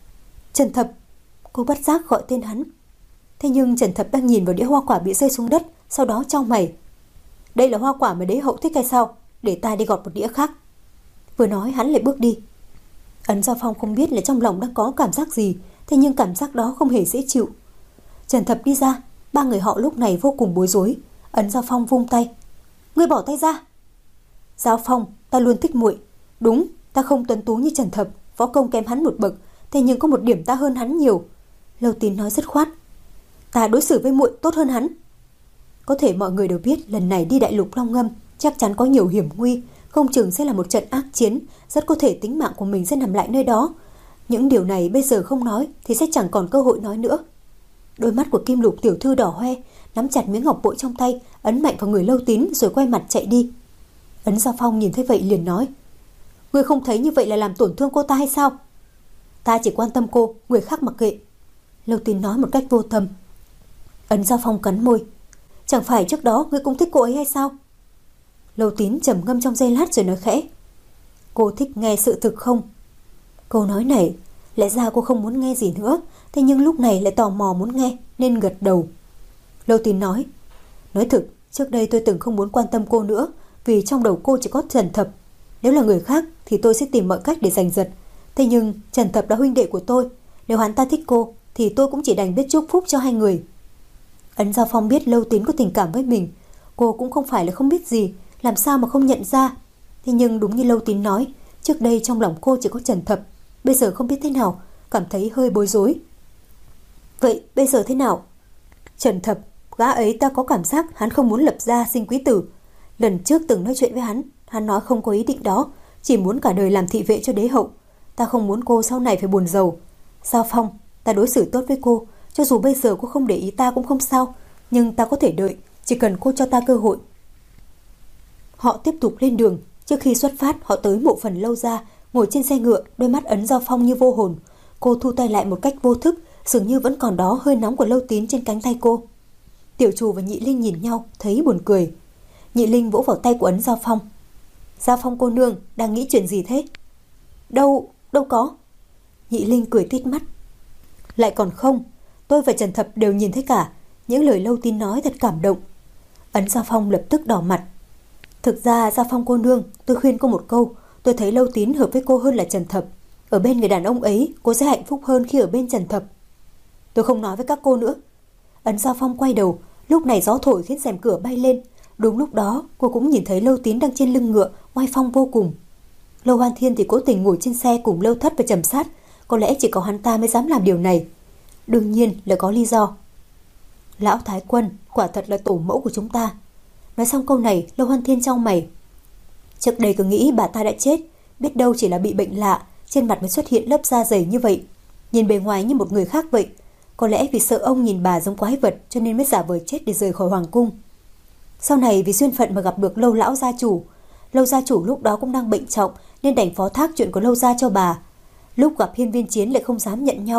Trần Thập. Cô bất giác gọi tên hắn. Thế nhưng Trần Thập đang nhìn vào đĩa hoa quả bị rơi xuống đất, sau đó chau mày: Đây là hoa quả mà đế hậu thích hay sao? Để ta đi gọt một đĩa khác. Vừa nói hắn lại bước đi. Ấn Giao Phong không biết là trong lòng đang có cảm giác gì, thế nhưng cảm giác đó không hề dễ chịu. Trần Thập đi ra, ba người họ lúc này vô cùng bối rối. Ấn Giao Phong vung tay: Ngươi bỏ tay ra. Giao Phong, ta luôn thích muội. Đúng, ta không tuấn tú như Trần Thập, võ công kém hắn một bậc, thế nhưng có một điểm ta hơn hắn nhiều. Lâu Tín nói dứt khoát: Ta đối xử với muội tốt hơn hắn. Có thể mọi người đều biết lần này đi đại lục Long Ngâm chắc chắn có nhiều hiểm nguy, không chừng sẽ là một trận ác chiến, rất có thể tính mạng của mình sẽ nằm lại nơi đó. Những điều này bây giờ không nói thì sẽ chẳng còn cơ hội nói nữa. Đôi mắt của Kim Lục tiểu thư đỏ hoe, nắm chặt miếng ngọc bội trong tay, ấn mạnh vào người Lâu Tín rồi quay mặt chạy đi. Ấn Giao Phong nhìn thấy vậy liền nói: Ngươi không thấy như vậy là làm tổn thương cô ta hay sao? Ta chỉ quan tâm cô, người khác mặc kệ. Lâu Tín nói một cách vô tâm. Ấn Giao Phong cắn môi: Chẳng phải trước đó ngươi cũng thích cô ấy hay sao? Lâu Tín trầm ngâm trong giây lát rồi nói khẽ: Cô thích nghe sự thực không? Câu nói này lẽ ra cô không muốn nghe gì nữa, thế nhưng lúc này lại tò mò muốn nghe nên gật đầu. Lâu Tín nói: Nói thực, trước đây tôi từng không muốn quan tâm cô nữa, vì trong đầu cô chỉ có Trần Thập. Nếu là người khác thì tôi sẽ tìm mọi cách để giành giật. Thế nhưng Trần Thập là huynh đệ của tôi, nếu hắn ta thích cô thì tôi cũng chỉ đành biết chúc phúc cho hai người. Ấn Giao Phong biết Lâu Tín có tình cảm với mình. Cô cũng không phải là không biết gì, làm sao mà không nhận ra. Thế nhưng đúng như Lâu Tín nói, trước đây trong lòng cô chỉ có Trần Thập, bây giờ không biết thế nào, cảm thấy hơi bối rối. Vậy bây giờ thế nào? Trần Thập, gã ấy ta có cảm giác hắn không muốn lập gia sinh quý tử. Lần trước từng nói chuyện với hắn, hắn nói không có ý định đó, chỉ muốn cả đời làm thị vệ cho đế hậu. Ta không muốn cô sau này phải buồn rầu. Giao Phong, ta đối xử tốt với cô, cho dù bây giờ cô không để ý ta cũng không sao, nhưng ta có thể đợi, chỉ cần cô cho ta cơ hội. Họ tiếp tục lên đường. Trước khi xuất phát, họ tới mộ phần Lâu gia, ngồi trên xe ngựa, đôi mắt Ấn Giao Phong như vô hồn. Cô thu tay lại một cách vô thức, dường như vẫn còn đó hơi nóng của Lâu Tín trên cánh tay cô. Tiểu Trù và Nhị Linh nhìn nhau, thấy buồn cười. Nhị Linh vỗ vào tay của Ấn Giao Phong: Giao Phong cô nương, đang nghĩ chuyện gì thế? Đâu, đâu có. Nhị Linh cười tít mắt: Lại còn không, tôi và Trần Thập đều nhìn thấy cả. Những lời Lâu Tín nói thật cảm động. Ấn Giao Phong lập tức đỏ mặt. Thực ra Giao Phong cô nương, tôi khuyên cô một câu, tôi thấy Lâu Tín hợp với cô hơn là Trần Thập. Ở bên người đàn ông ấy, cô sẽ hạnh phúc hơn khi ở bên Trần Thập. Tôi không nói với các cô nữa. Ấn Giao Phong quay đầu, lúc này gió thổi khiến rèm cửa bay lên. Đúng lúc đó, cô cũng nhìn thấy Lâu Tín đang trên lưng ngựa, oai phong vô cùng. Lâu Hoan Thiên thì cố tình ngồi trên xe cùng Lâu Thất và Trầm Sát, có lẽ chỉ có hắn ta mới dám làm điều này. Đương nhiên là có lý do. Lão Thái Quân quả thật là tổ mẫu của chúng ta. Nói xong câu này, Lâu Hoan Thiên chau mày. Trước đây cứ nghĩ bà ta đã chết, biết đâu chỉ là bị bệnh lạ, trên mặt mới xuất hiện lớp da dày như vậy, nhìn bề ngoài như một người khác vậy. Có lẽ vì sợ ông nhìn bà giống quái vật cho nên mới giả vờ chết để rời khỏi hoàng cung. Sau này vì duyên phận mà gặp được Lâu lão gia chủ. Lâu gia chủ lúc đó cũng đang bệnh trọng nên đành phó thác chuyện của Lâu gia cho bà. Lúc gặp Hiên Viên Chiến lại không dám nhận nhau,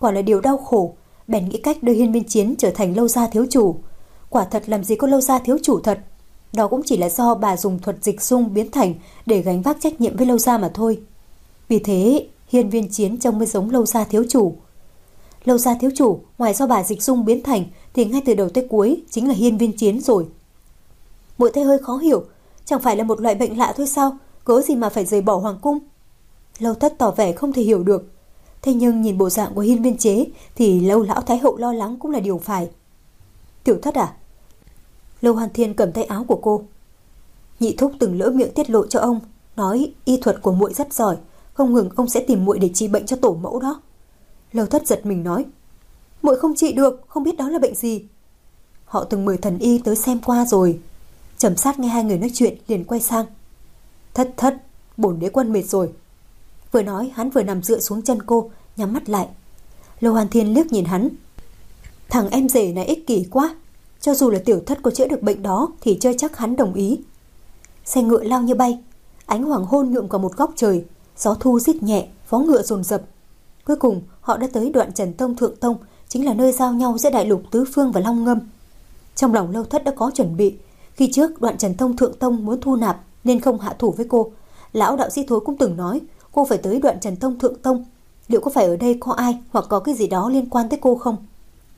quả là điều đau khổ, bèn nghĩ cách đưa Hiên Viên Chiến trở thành Lâu gia thiếu chủ. Quả thật làm gì có Lâu gia thiếu chủ thật, đó cũng chỉ là do bà dùng thuật dịch dung biến thành để gánh vác trách nhiệm với Lâu gia mà thôi. Vì thế Hiên Viên Chiến trông mới giống Lâu gia thiếu chủ. Lâu gia thiếu chủ ngoài do bà dịch dung biến thành thì ngay từ đầu tới cuối chính là Hiên Viên Chiến rồi. Muội thấy hơi khó hiểu, chẳng phải là một loại bệnh lạ thôi sao, cớ gì mà phải rời bỏ hoàng cung? Lâu Thất tỏ vẻ không thể hiểu được. Thế nhưng nhìn bộ dạng của Hiên Viên Chế thì Lâu lão thái hậu lo lắng cũng là điều phải. Tiểu Thất à? Lâu Hoàn Thiên cầm tay áo của cô. Nhị thúc từng lỡ miệng tiết lộ cho ông, nói y thuật của muội rất giỏi, không ngừng ông sẽ tìm muội để trị bệnh cho tổ mẫu đó. Lâu Thất giật mình nói, muội không trị được, không biết đó là bệnh gì. Họ từng mời thần y tới xem qua rồi. Trầm Sát nghe hai người nói chuyện liền quay sang. Thất thất, bổn đế quân mệt rồi. Vừa nói hắn vừa nằm dựa xuống chân cô, nhắm mắt lại. Lâu Hoàn Thiên liếc nhìn hắn. Thằng em rể này ích kỷ quá, cho dù là tiểu thất có chữa được bệnh đó thì chưa chắc hắn đồng ý. Xe ngựa lao như bay, ánh hoàng hôn nhuộm cả một góc trời, gió thu rít nhẹ, vó ngựa dồn dập. Cuối cùng họ đã tới đoạn Trần Tông Thượng Tông, chính là nơi giao nhau giữa đại lục Tứ Phương và Long Ngâm. Trong lòng Lâu Thất đã có chuẩn bị, khi trước đoạn Trần Tông Thượng Tông muốn thu nạp nên không hạ thủ với cô. Lão đạo sĩ Thối cũng từng nói cô phải tới đoạn Trần Tông Thượng Tông, liệu có phải ở đây có ai hoặc có cái gì đó liên quan tới cô không?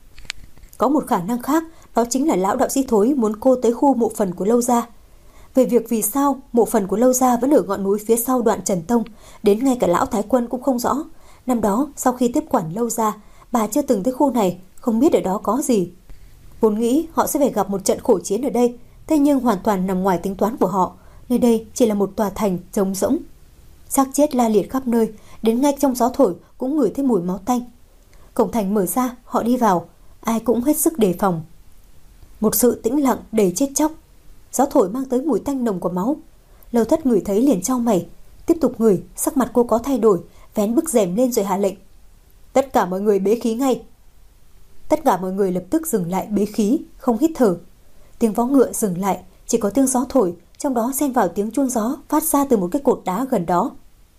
Có một khả năng khác, đó chính là lão đạo sĩ Thối muốn cô tới khu mộ phần của Lâu gia. Về việc vì sao mộ phần của Lâu gia vẫn ở ngọn núi phía sau đoạn Trần Tông, đến ngay cả lão Thái Quân cũng không rõ. Năm đó sau khi tiếp quản Lâu gia, bà chưa từng tới khu này, không biết ở đó có gì. Vốn nghĩ họ sẽ phải gặp một trận khổ chiến ở đây, thế nhưng hoàn toàn nằm ngoài tính toán của họ. Nơi đây chỉ là một tòa thành trống rỗng, xác chết la liệt khắp nơi, đến ngay trong gió thổi cũng ngửi thấy mùi máu tanh. Cổng thành mở ra, họ đi vào, ai cũng hết sức đề phòng. Một sự tĩnh lặng đầy chết chóc, gió thổi mang tới mùi tanh nồng của máu. Lâu Thất ngửi thấy liền chau mày, tiếp tục ngửi, sắc mặt cô có thay đổi, vén bức rèm lên rồi hạ lệnh. Tất cả mọi người bế khí ngay. Tất cả mọi người lập tức dừng lại bế khí, không hít thở. Tiếng vó ngựa dừng lại, chỉ có tiếng gió thổi, trong đó xen vào tiếng chuông gió phát ra từ một cái cột đá gần đó.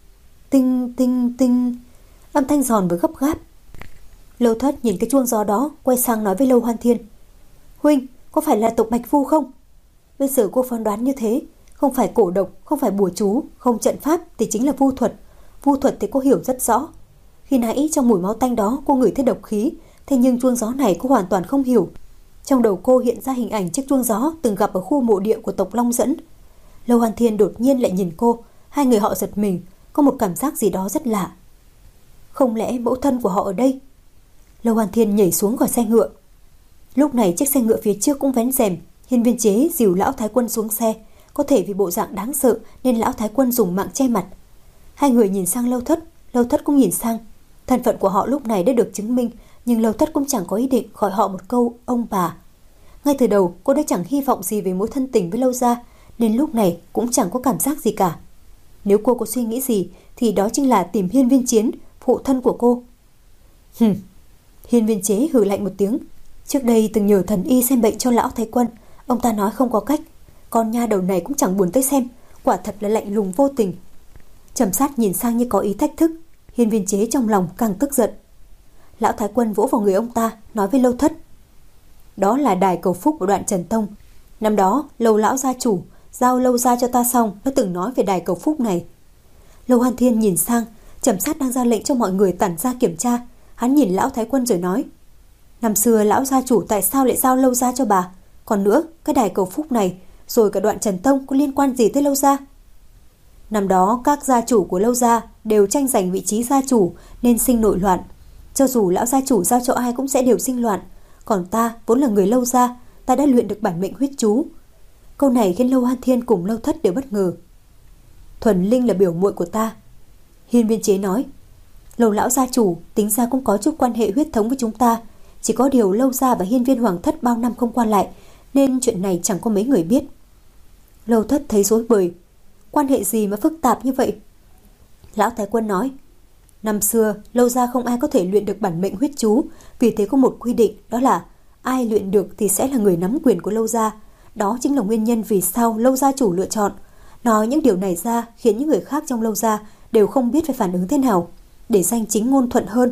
Tinh tinh tinh, âm thanh giòn và gấp gáp. Lâu Thất nhìn cái chuông gió đó, quay sang nói với Lâu Hoan Thiên. Huynh, có phải là tộc Bạch Phu không? Bây giờ cô phán đoán như thế, không phải cổ độc, không phải bùa chú, không trận pháp thì chính là vu thuật. Vu thuật thì cô hiểu rất rõ. Khi nãy trong mùi máu tanh đó cô ngửi thấy độc khí, thế nhưng chuông gió này cô hoàn toàn không hiểu. Trong đầu cô hiện ra hình ảnh chiếc chuông gió từng gặp ở khu mộ địa của tộc Long Dẫn. Lâu Hoàn Thiên đột nhiên lại nhìn cô, hai người họ giật mình, có một cảm giác gì đó rất lạ. Không lẽ mẫu thân của họ ở đây? Lâu Hoàn Thiên nhảy xuống khỏi xe ngựa. Lúc này chiếc xe ngựa phía trước cũng vén rèm, Hiên Viên Chế dìu lão Thái Quân xuống xe, có thể vì bộ dạng đáng sợ nên lão Thái Quân dùng mạng che mặt. Hai người nhìn sang Lâu Thất, Lâu Thất cũng nhìn sang. Thân phận của họ lúc này đã được chứng minh, nhưng Lâu Thất cũng chẳng có ý định gọi họ một câu ông bà. Ngay từ đầu cô đã chẳng hy vọng gì về mối thân tình với Lâu gia, nên lúc này cũng chẳng có cảm giác gì cả. Nếu cô có suy nghĩ gì thì đó chính là tìm Hiên Viên Chiến, phụ thân của cô. Hừm. Hiên Viên Chế hừ lạnh một tiếng. Trước đây từng nhờ thần y xem bệnh cho lão Thái Quân, ông ta nói không có cách, con nha đầu này cũng chẳng buồn tới xem, quả thật là lạnh lùng vô tình. Trầm Sát nhìn sang như có ý thách thức. Hiên Viên Chế trong lòng càng tức giận. Lão Thái Quân vỗ vào người ông ta, nói với Lâu Thất. Đó là đài cầu phúc của đoạn Trần Tông. Năm đó Lâu lão gia chủ giao Lâu gia cho ta xong, nó từng nói về đài cầu phúc này. Lâu Hoan Thiên nhìn sang, Trầm Sát đang ra lệnh cho mọi người tản ra kiểm tra. Hắn nhìn lão Thái Quân rồi nói. Năm xưa lão gia chủ tại sao lại giao Lâu gia cho bà? Còn nữa, cái đài cầu phúc này rồi cả đoạn Trần Tông có liên quan gì tới Lâu gia? Năm đó các gia chủ của Lâu gia đều tranh giành vị trí gia chủ nên sinh nội loạn. Cho dù lão gia chủ giao cho ai cũng sẽ đều sinh loạn. Còn ta vốn là người Lâu gia, ta đã luyện được bản mệnh huyết chú. Câu này khiến Lâu Hoan Thiên cùng Lâu Thất đều bất ngờ. Thuần Linh là biểu muội của ta, Hiên Viên Chế nói. Lâu lão gia chủ tính ra cũng có chút quan hệ huyết thống với chúng ta, chỉ có điều Lâu gia và Hiên Viên Hoàng thất bao năm không qua lại nên chuyện này chẳng có mấy người biết. Lâu Thất thấy rối bời. Quan hệ gì mà phức tạp như vậy? Lão Thái Quân nói. Năm xưa Lâu gia không ai có thể luyện được bản mệnh huyết chú, vì thế có một quy định, đó là ai luyện được thì sẽ là người nắm quyền của Lâu gia. Đó chính là nguyên nhân vì sao Lâu gia chủ lựa chọn. Nói những điều này ra khiến những người khác trong Lâu gia đều không biết phải phản ứng thế nào. Để danh chính ngôn thuận hơn,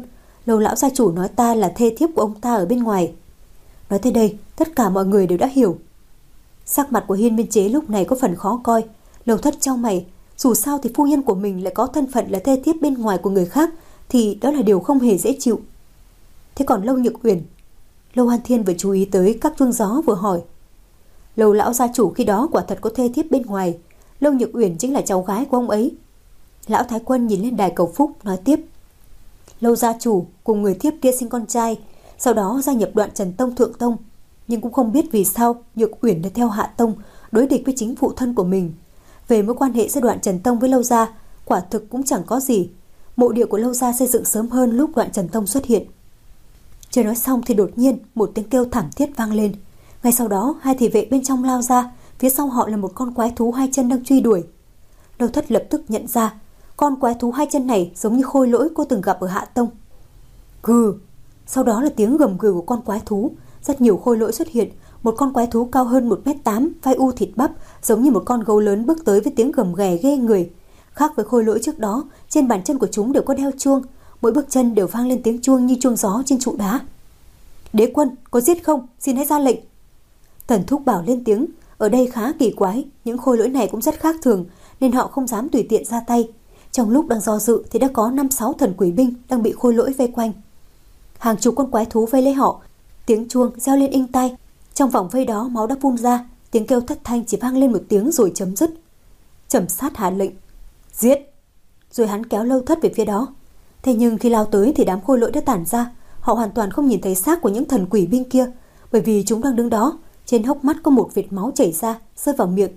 Lâu lão gia chủ nói ta là thê thiếp của ông ta ở bên ngoài. Nói tới đây, tất cả mọi người đều đã hiểu. Sắc mặt của Hiên Viên Chế lúc này có phần khó coi. Lâu Thất chau mày, dù sao thì phu nhân của mình lại có thân phận là thê thiếp bên ngoài của người khác, thì đó là điều không hề dễ chịu. Thế còn Lâu Nhược Uyển? Lâu Hàn Thiên vừa chú ý tới các chuông gió vừa hỏi. Lâu lão gia chủ khi đó quả thật có thê thiếp bên ngoài. Lâu Nhược Uyển chính là cháu gái của ông ấy. Lão Thái Quân nhìn lên đài cầu phúc nói tiếp. Lâu gia chủ cùng người thiếp kia sinh con trai, sau đó gia nhập Đoạn Trần Tông Thượng Tông, nhưng cũng không biết vì sao Nhược Uyển đã theo Hạ Tông đối địch với chính phụ thân của mình. Về mối quan hệ giữa Đoạn Trần Tông với Lâu gia, quả thực cũng chẳng có gì. Mộ địa của Lâu gia xây dựng sớm hơn lúc Đoạn Trần Tông xuất hiện. Chưa nói xong thì đột nhiên một tiếng kêu thảm thiết vang lên. Ngay sau đó hai thị vệ bên trong lao ra, phía sau họ là một con quái thú hai chân đang truy đuổi. Lâu Thất lập tức nhận ra con quái thú hai chân này giống như Khôi Lỗi cô từng gặp ở Hạ Tông. Gừ. Sau đó là tiếng gầm gừ của con quái thú. Rất nhiều khôi lỗi xuất hiện. Một con quái thú cao hơn một mét tám, vai u thịt bắp, giống như một con gấu lớn bước tới với tiếng gầm ghè ghê người. Khác với khôi lỗi trước đó, trên bàn chân của chúng đều có đeo chuông. Mỗi bước chân đều vang lên tiếng chuông như chuông gió trên trụ đá. Đế quân, có giết không? Xin hãy ra lệnh. Tần Thúc Bảo lên tiếng. Ở đây khá kỳ quái, những khôi lỗi này cũng rất khác thường, nên họ không dám tùy tiện ra tay. Trong lúc đang do dự thì đã có năm sáu thần quỷ binh đang bị khôi lỗi vây quanh. Hàng chục con quái thú vây lấy họ, tiếng chuông reo lên inh tai. Trong vòng vây đó máu đã phun ra, tiếng kêu thất thanh chỉ vang lên một tiếng rồi chấm dứt. Trầm Sát hạ lệnh, giết. Rồi hắn kéo Lâu Thất về phía đó. Thế nhưng khi lao tới thì đám khôi lỗi đã tản ra. Họ hoàn toàn không nhìn thấy xác của những thần quỷ binh kia, bởi vì chúng đang đứng đó. Trên hốc mắt có một vệt máu chảy ra, rơi vào miệng.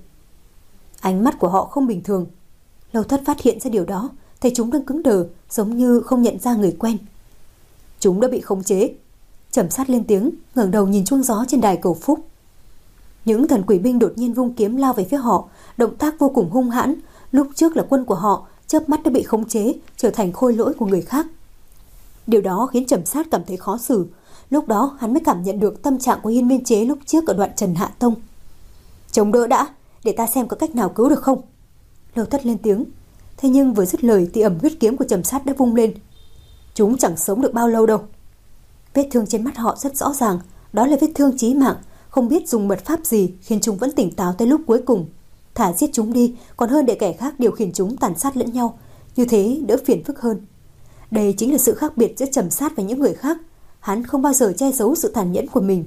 Ánh mắt của họ không bình thường. Lâu Thất phát hiện ra điều đó, thấy chúng đang cứng đờ, giống như không nhận ra người quen. Chúng đã bị khống chế. Trầm Sát lên tiếng, ngẩng đầu nhìn chuông gió trên đài cầu phúc. Những thần quỷ binh đột nhiên vung kiếm lao về phía họ, động tác vô cùng hung hãn. Lúc trước là quân của họ, chớp mắt đã bị khống chế, trở thành khôi lỗi của người khác. Điều đó khiến Trầm Sát cảm thấy khó xử. Lúc đó hắn mới cảm nhận được tâm trạng của Hiên Viên Chế lúc trước ở Đoạn Trần Hạ Tông. Chống đỡ đã, để ta xem có cách nào cứu được không. Lâu Thất lên tiếng. Thế nhưng vừa dứt lời thì ẩm huyết kiếm của Trầm Sát đã vung lên. Chúng chẳng sống được bao lâu đâu. Vết thương trên mắt họ rất rõ ràng, đó là vết thương chí mạng. Không biết dùng mật pháp gì khiến chúng vẫn tỉnh táo tới lúc cuối cùng. Thả giết chúng đi còn hơn để kẻ khác điều khiển chúng tàn sát lẫn nhau. Như thế đỡ phiền phức hơn. Đây chính là sự khác biệt giữa Trầm Sát và những người khác. Hắn không bao giờ che giấu sự tàn nhẫn của mình.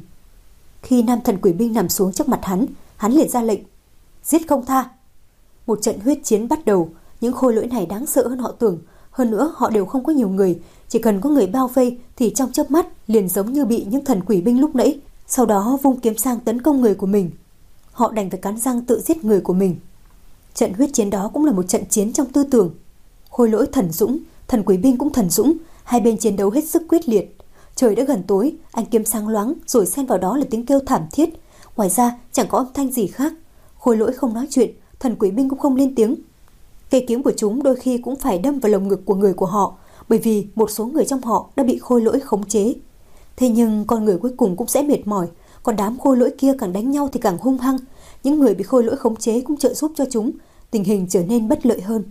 Khi nam thần quỷ binh nằm xuống trước mặt hắn, hắn liền ra lệnh, giết không tha. Một trận huyết chiến bắt đầu. Những khôi lỗi này đáng sợ hơn họ tưởng. Hơn nữa họ đều không có nhiều người, chỉ cần có người bao vây thì trong chớp mắt liền giống như bị những thần quỷ binh lúc nãy, sau đó vung kiếm sang tấn công người của mình. Họ đành phải cắn răng tự giết người của mình. Trận huyết chiến đó cũng là một trận chiến trong tư tưởng. Khôi lỗi thần dũng, thần quỷ binh cũng thần dũng, hai bên chiến đấu hết sức quyết liệt. Trời đã gần tối, ánh kiếm sáng loáng, rồi xen vào đó là tiếng kêu thảm thiết. Ngoài ra chẳng có âm thanh gì khác. Khôi lỗi không nói chuyện, thần quỷ binh cũng không lên tiếng. Cây kiếm của chúng đôi khi cũng phải đâm vào lồng ngực của người của họ, bởi vì một số người trong họ đã bị khôi lỗi khống chế. Thế nhưng con người cuối cùng cũng sẽ mệt mỏi, còn đám khôi lỗi kia càng đánh nhau thì càng hung hăng. Những người bị khôi lỗi khống chế cũng trợ giúp cho chúng, tình hình trở nên bất lợi hơn.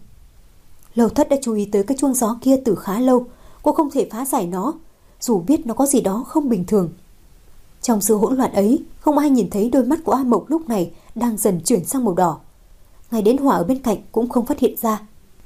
Lâu Thất đã chú ý tới cái chuông gió kia từ khá lâu. Cô không thể phá giải nó, dù biết nó có gì đó không bình thường. Trong sự hỗn loạn ấy, không ai nhìn thấy đôi mắt của A Mộc lúc này đang dần chuyển sang màu đỏ. Ngay đến Hỏa ở bên cạnh cũng không phát hiện ra.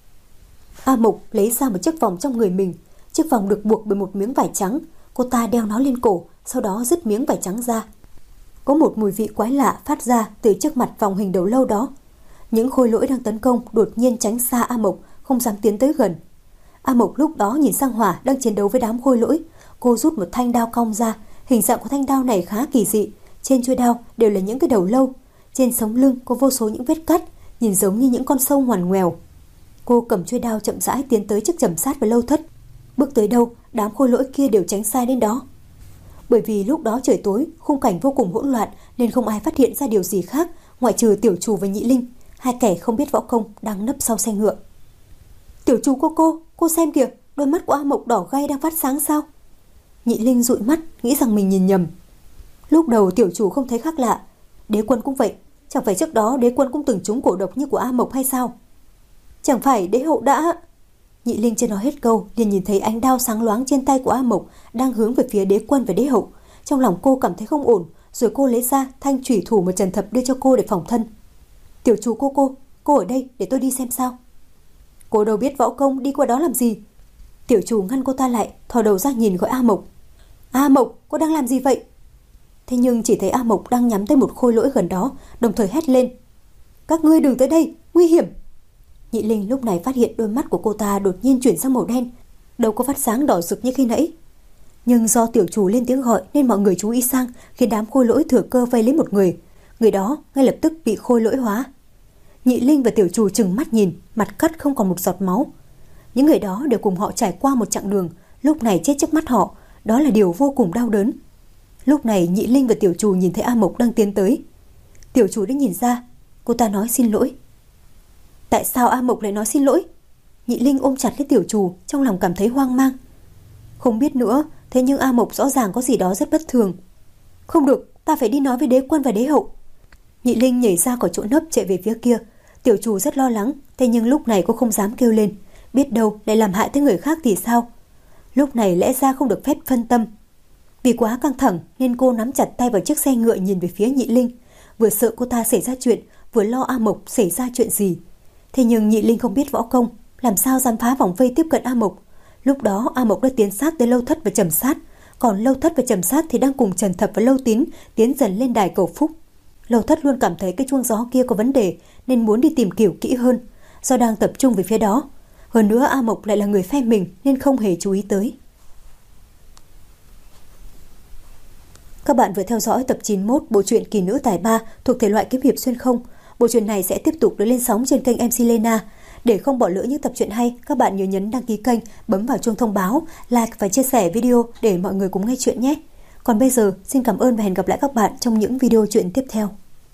A Mộc lấy ra một chiếc vòng trong người mình. Chiếc vòng được buộc bởi một miếng vải trắng. Cô ta đeo nó lên cổ, sau đó dứt miếng vải trắng ra. Có một mùi vị quái lạ phát ra từ trước mặt vòng hình đầu lâu đó. Những khôi lỗi đang tấn công đột nhiên tránh xa A Mộc, không dám tiến tới gần. A Mộc lúc đó nhìn sang Hỏa đang chiến đấu với đám khôi lỗi. Cô rút một thanh đao cong ra. Hình dạng của thanh đao này khá kỳ dị. Trên chuôi đao đều là những cái đầu lâu. Trên sống lưng có vô số những vết cắt, nhìn giống như những con sâu ngoằn ngoèo. Cô cầm chuôi đao chậm rãi tiến tới trước Trầm Sát và Lâu Thất. Bước tới đâu, đám khôi lỗi kia đều tránh xa đến đó. Bởi vì lúc đó trời tối, khung cảnh vô cùng hỗn loạn nên không ai phát hiện ra điều gì khác ngoại trừ Tiểu Chủ và Nhị Linh, hai kẻ không biết võ công đang nấp sau xe ngựa. Tiểu Chủ cô cô, cô xem kìa, đôi mắt của A Mộc đỏ gay đang phát sáng sao? Nhị Linh dụi mắt, nghĩ rằng mình nhìn nhầm. Lúc đầu Tiểu Chủ không thấy khác lạ, Đế Quân cũng vậy. Chẳng phải trước đó Đế Quân cũng từng trúng cổ độc như của A Mộc hay sao? Chẳng phải Đế Hậu đã... Nhị Linh chưa nói hết câu liền nhìn thấy ánh đao sáng loáng trên tay của A Mộc đang hướng về phía đế quân và đế hậu. Trong lòng cô cảm thấy không ổn, rồi cô lấy ra thanh chủy thủ mà Trần Thập đưa cho cô để phòng thân. Tiểu chủ cô cô, cô ở đây để tôi đi xem sao. Cô đâu biết võ công, đi qua đó làm gì? Tiểu chủ ngăn cô ta lại, thò đầu ra nhìn gọi A Mộc. A Mộc, cô đang làm gì vậy? Thế nhưng chỉ thấy A Mộc đang nhắm tới một khôi lỗi gần đó, đồng thời hét lên. Các ngươi đừng tới đây, nguy hiểm. Nhị Linh lúc này phát hiện đôi mắt của cô ta đột nhiên chuyển sang màu đen, đâu có phát sáng đỏ rực như khi nãy. Nhưng do tiểu chủ lên tiếng gọi nên mọi người chú ý sang, khiến đám khôi lỗi thừa cơ vây lấy một người. Người đó ngay lập tức bị khôi lỗi hóa. Nhị Linh và tiểu chủ trừng mắt nhìn, mặt cắt không còn một giọt máu. Những người đó đều cùng họ trải qua một chặng đường, lúc này chết trước mắt họ, đó là điều vô cùng đau đớn. Lúc này Nhị Linh và tiểu chủ nhìn thấy A Mộc đang tiến tới. Tiểu chủ đã nhìn ra, cô ta nói xin lỗi. Tại sao A Mộc lại nói xin lỗi? Nhị Linh ôm chặt lấy tiểu chủ, trong lòng cảm thấy hoang mang. Không biết nữa, thế nhưng A Mộc rõ ràng có gì đó rất bất thường. Không được, ta phải đi nói với đế quân và đế hậu. Nhị Linh nhảy ra khỏi chỗ nấp chạy về phía kia. Tiểu chủ rất lo lắng, thế nhưng lúc này cô không dám kêu lên, biết đâu lại làm hại tới người khác thì sao. Lúc này lẽ ra không được phép phân tâm. Vì quá căng thẳng nên cô nắm chặt tay vào chiếc xe ngựa nhìn về phía Nhị Linh, vừa sợ cô ta xảy ra chuyện, vừa lo A Mộc xảy ra chuyện gì. Thế nhưng Nhị Linh không biết võ công, làm sao dám phá vòng vây tiếp cận A Mộc. Lúc đó A Mộc đã tiến sát tới Lâu Thất và Trầm Sát, còn Lâu Thất và Trầm Sát thì đang cùng Trần Thập và Lâu Tín tiến dần lên đài cầu phúc. Lâu Thất luôn cảm thấy cái chuông gió kia có vấn đề nên muốn đi tìm hiểu kỹ hơn, do đang tập trung về phía đó. Hơn nữa A Mộc lại là người phe mình nên không hề chú ý tới. Các bạn vừa theo dõi tập chín mươi mốt bộ truyện Kỳ Nữ Tài Ba thuộc thể loại kiếm hiệp xuyên không. Bộ truyện này sẽ tiếp tục được lên sóng trên kênh em xê Lena. Để không bỏ lỡ những tập truyện hay, các bạn nhớ nhấn đăng ký kênh, bấm vào chuông thông báo, like và chia sẻ video để mọi người cùng nghe chuyện nhé. Còn bây giờ, xin cảm ơn và hẹn gặp lại các bạn trong những video truyện tiếp theo.